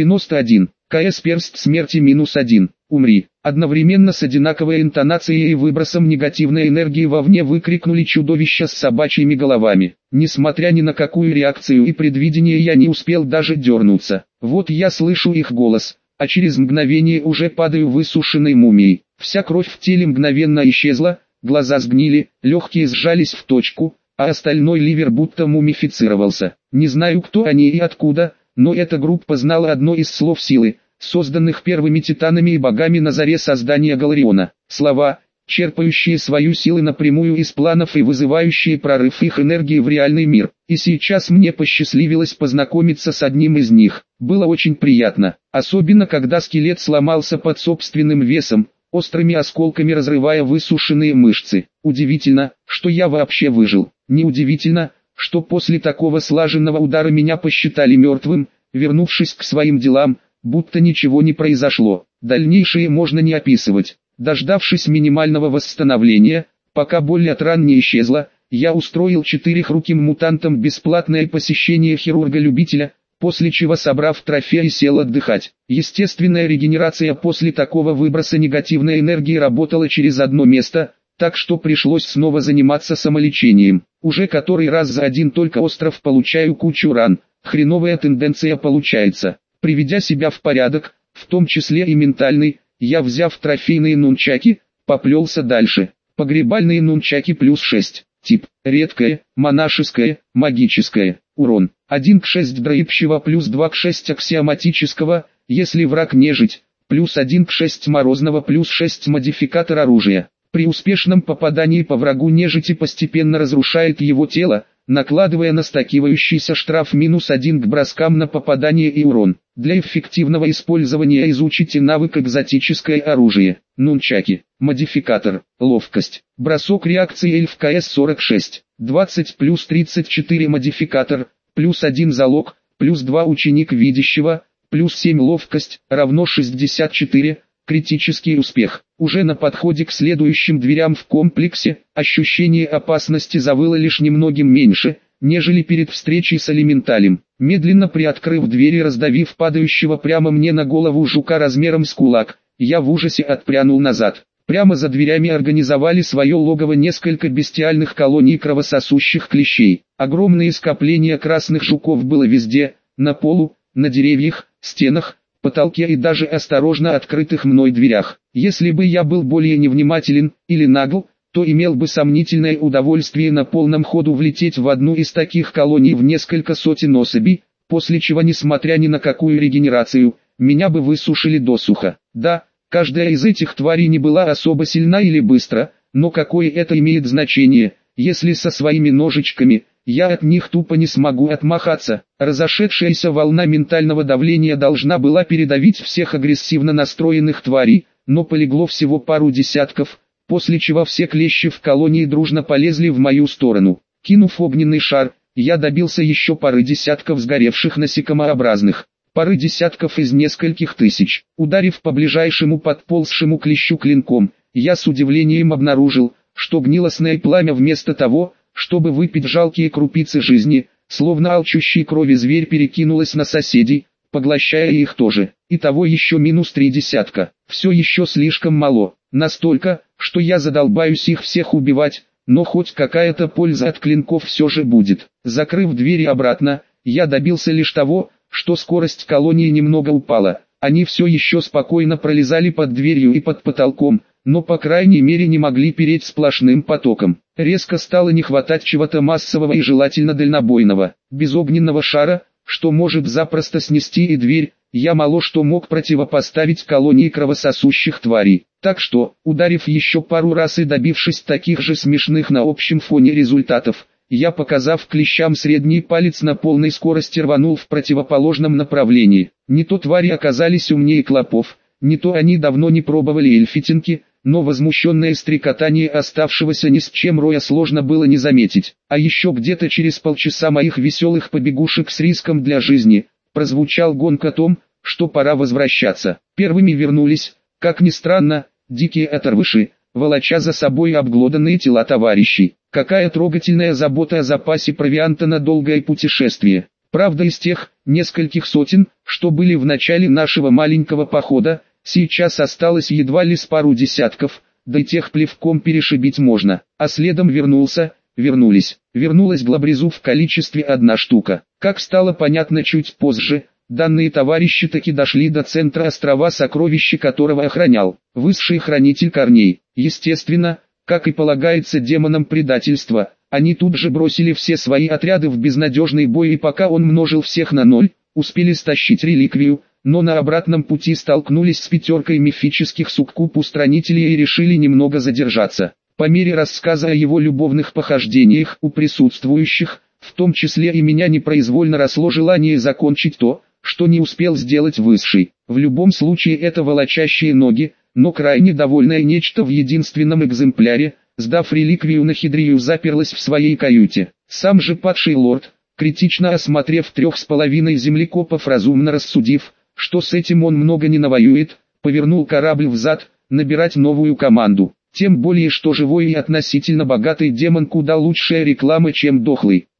91, КС перст смерти минус 1, умри. Одновременно с одинаковой интонацией и выбросом негативной энергии вовне выкрикнули чудовища с собачьими головами. Несмотря ни на какую реакцию и предвидение, я не успел даже дернуться. Вот я слышу их голос, а через мгновение уже падаю высушенной мумией. Вся кровь в теле мгновенно исчезла, глаза сгнили, легкие сжались в точку, а остальной ливер будто мумифицировался. Не знаю, кто они и откуда, но эта группа знала одно из слов силы, созданных первыми титанами и богами на заре создания Галариона. Слова, черпающие свою силу напрямую из планов и вызывающие прорыв их энергии в реальный мир. И сейчас мне посчастливилось познакомиться с одним из них. Было очень приятно, особенно когда скелет сломался под собственным весом, острыми осколками разрывая высушенные мышцы. Удивительно, что я вообще выжил. Неудивительно, что после такого слаженного удара меня посчитали мертвым, вернувшись к своим делам, будто ничего не произошло. Дальнейшее можно не описывать. Дождавшись минимального восстановления, пока боль от ран не исчезла, я устроил 4-руким мутантам бесплатное посещение хирурга-любителя, после чего, собрав трофеи, сел отдыхать. Естественная регенерация после такого выброса негативной энергии работала через одно место, так что пришлось снова заниматься самолечением. Уже который раз за один только остров получаю кучу ран, хреновая тенденция получается. Приведя себя в порядок, в том числе и ментальный, я, взяв трофейные нунчаки, поплелся дальше. Погребальные нунчаки плюс 6. Тип: редкое, монашеское, магическое. Урон: 1 к 6 дроибщего плюс 2 к 6 аксиоматического, если враг нежить, плюс 1 к 6 морозного плюс 6 модификатор оружия. При успешном попадании по врагу нежити постепенно разрушает его тело, накладывая на стакивающийся штраф минус 1 к броскам на попадание и урон. Для эффективного использования изучите навык экзотическое оружие. Нунчаки. Модификатор: ловкость. Бросок реакции эльф КС 46. 20 плюс 34 модификатор, плюс 1 залог, плюс 2 ученик видящего, плюс 7 ловкость, равно 64. Критический успех. Уже на подходе к следующим дверям в комплексе, ощущение опасности завыло лишь немногим меньше, нежели перед встречей с элементалем. Медленно приоткрыв дверь и раздавив падающего прямо мне на голову жука размером с кулак, я в ужасе отпрянул назад. Прямо за дверями организовали свое логово несколько бестиальных колоний кровососущих клещей. Огромные скопления красных жуков было везде, на полу, на деревьях, стенах, потолке и даже осторожно открытых мной дверях. Если бы я был более невнимателен или нагл, то имел бы сомнительное удовольствие на полном ходу влететь в одну из таких колоний в несколько сотен особей, после чего, несмотря ни на какую регенерацию, меня бы высушили досуха. Да, каждая из этих тварей не была особо сильна или быстра, но какое это имеет значение, если со своими ножичками я от них тупо не смогу отмахаться. Разошедшаяся волна ментального давления должна была передавить всех агрессивно настроенных тварей, но полегло всего пару десятков, после чего все клещи в колонии дружно полезли в мою сторону. Кинув огненный шар, я добился еще пары десятков сгоревших насекомообразных, пары десятков из нескольких тысяч. Ударив по ближайшему подползшему клещу клинком, я с удивлением обнаружил, что гнилостное пламя вместо того, чтобы выпить жалкие крупицы жизни, словно алчущий крови зверь, перекинулось на соседей, поглощая их тоже. Итого еще минус 3 десятка. Все еще слишком мало. Настолько, что я задолбаюсь их всех убивать, но хоть какая-то польза от клинков все же будет. Закрыв двери обратно, я добился лишь того, что скорость колонии немного упала. Они все еще спокойно пролезали под дверью и под потолком, но по крайней мере не могли переть сплошным потоком. Резко стало не хватать чего-то массового и желательно дальнобойного. Без огненного шара, что может запросто снести и дверь, я мало что мог противопоставить колонии кровососущих тварей. Так что, ударив еще пару раз и добившись таких же смешных на общем фоне результатов, я, показав клещам средний палец, на полной скорости рванул в противоположном направлении. Не то твари оказались умнее клопов, не то они давно не пробовали эльфитинки, но возмущенное стрекотание оставшегося ни с чем роя сложно было не заметить. А еще где-то через полчаса моих веселых побегушек с риском для жизни, прозвучал гонг о том, что пора возвращаться. Первыми вернулись, как ни странно, дикие оторвыши, волоча за собой обглоданные тела товарищей. Какая трогательная забота о запасе провианта на долгое путешествие. Правда, из тех нескольких сотен, что были в начале нашего маленького похода, сейчас осталось едва ли с пару десятков, да и тех плевком перешибить можно. А следом вернулась глабрезу в количестве 1 штука. Как стало понятно чуть позже, данные товарищи таки дошли до центра острова, сокровища которого охранял высший хранитель корней. Естественно, как и полагается демонам предательства, они тут же бросили все свои отряды в безнадежный бой, и пока он множил всех на 0, успели стащить реликвию, но на обратном пути столкнулись с 5 мифических суккуб-устранителей и решили немного задержаться. По мере рассказа о его любовных похождениях у присутствующих, в том числе и меня, непроизвольно росло желание закончить то, что не успел сделать высший. В любом случае это волочащие ноги, но крайне довольное нечто в единственном экземпляре, сдав реликвию на хидрию, заперлась в своей каюте. Сам же падший лорд, критично осмотрев 3,5 землекопов, разумно рассудив, что с этим он много не навоюет, повернул корабль взад, набирать новую команду. Тем более, что живой и относительно богатый демон куда лучшая реклама, чем дохлый.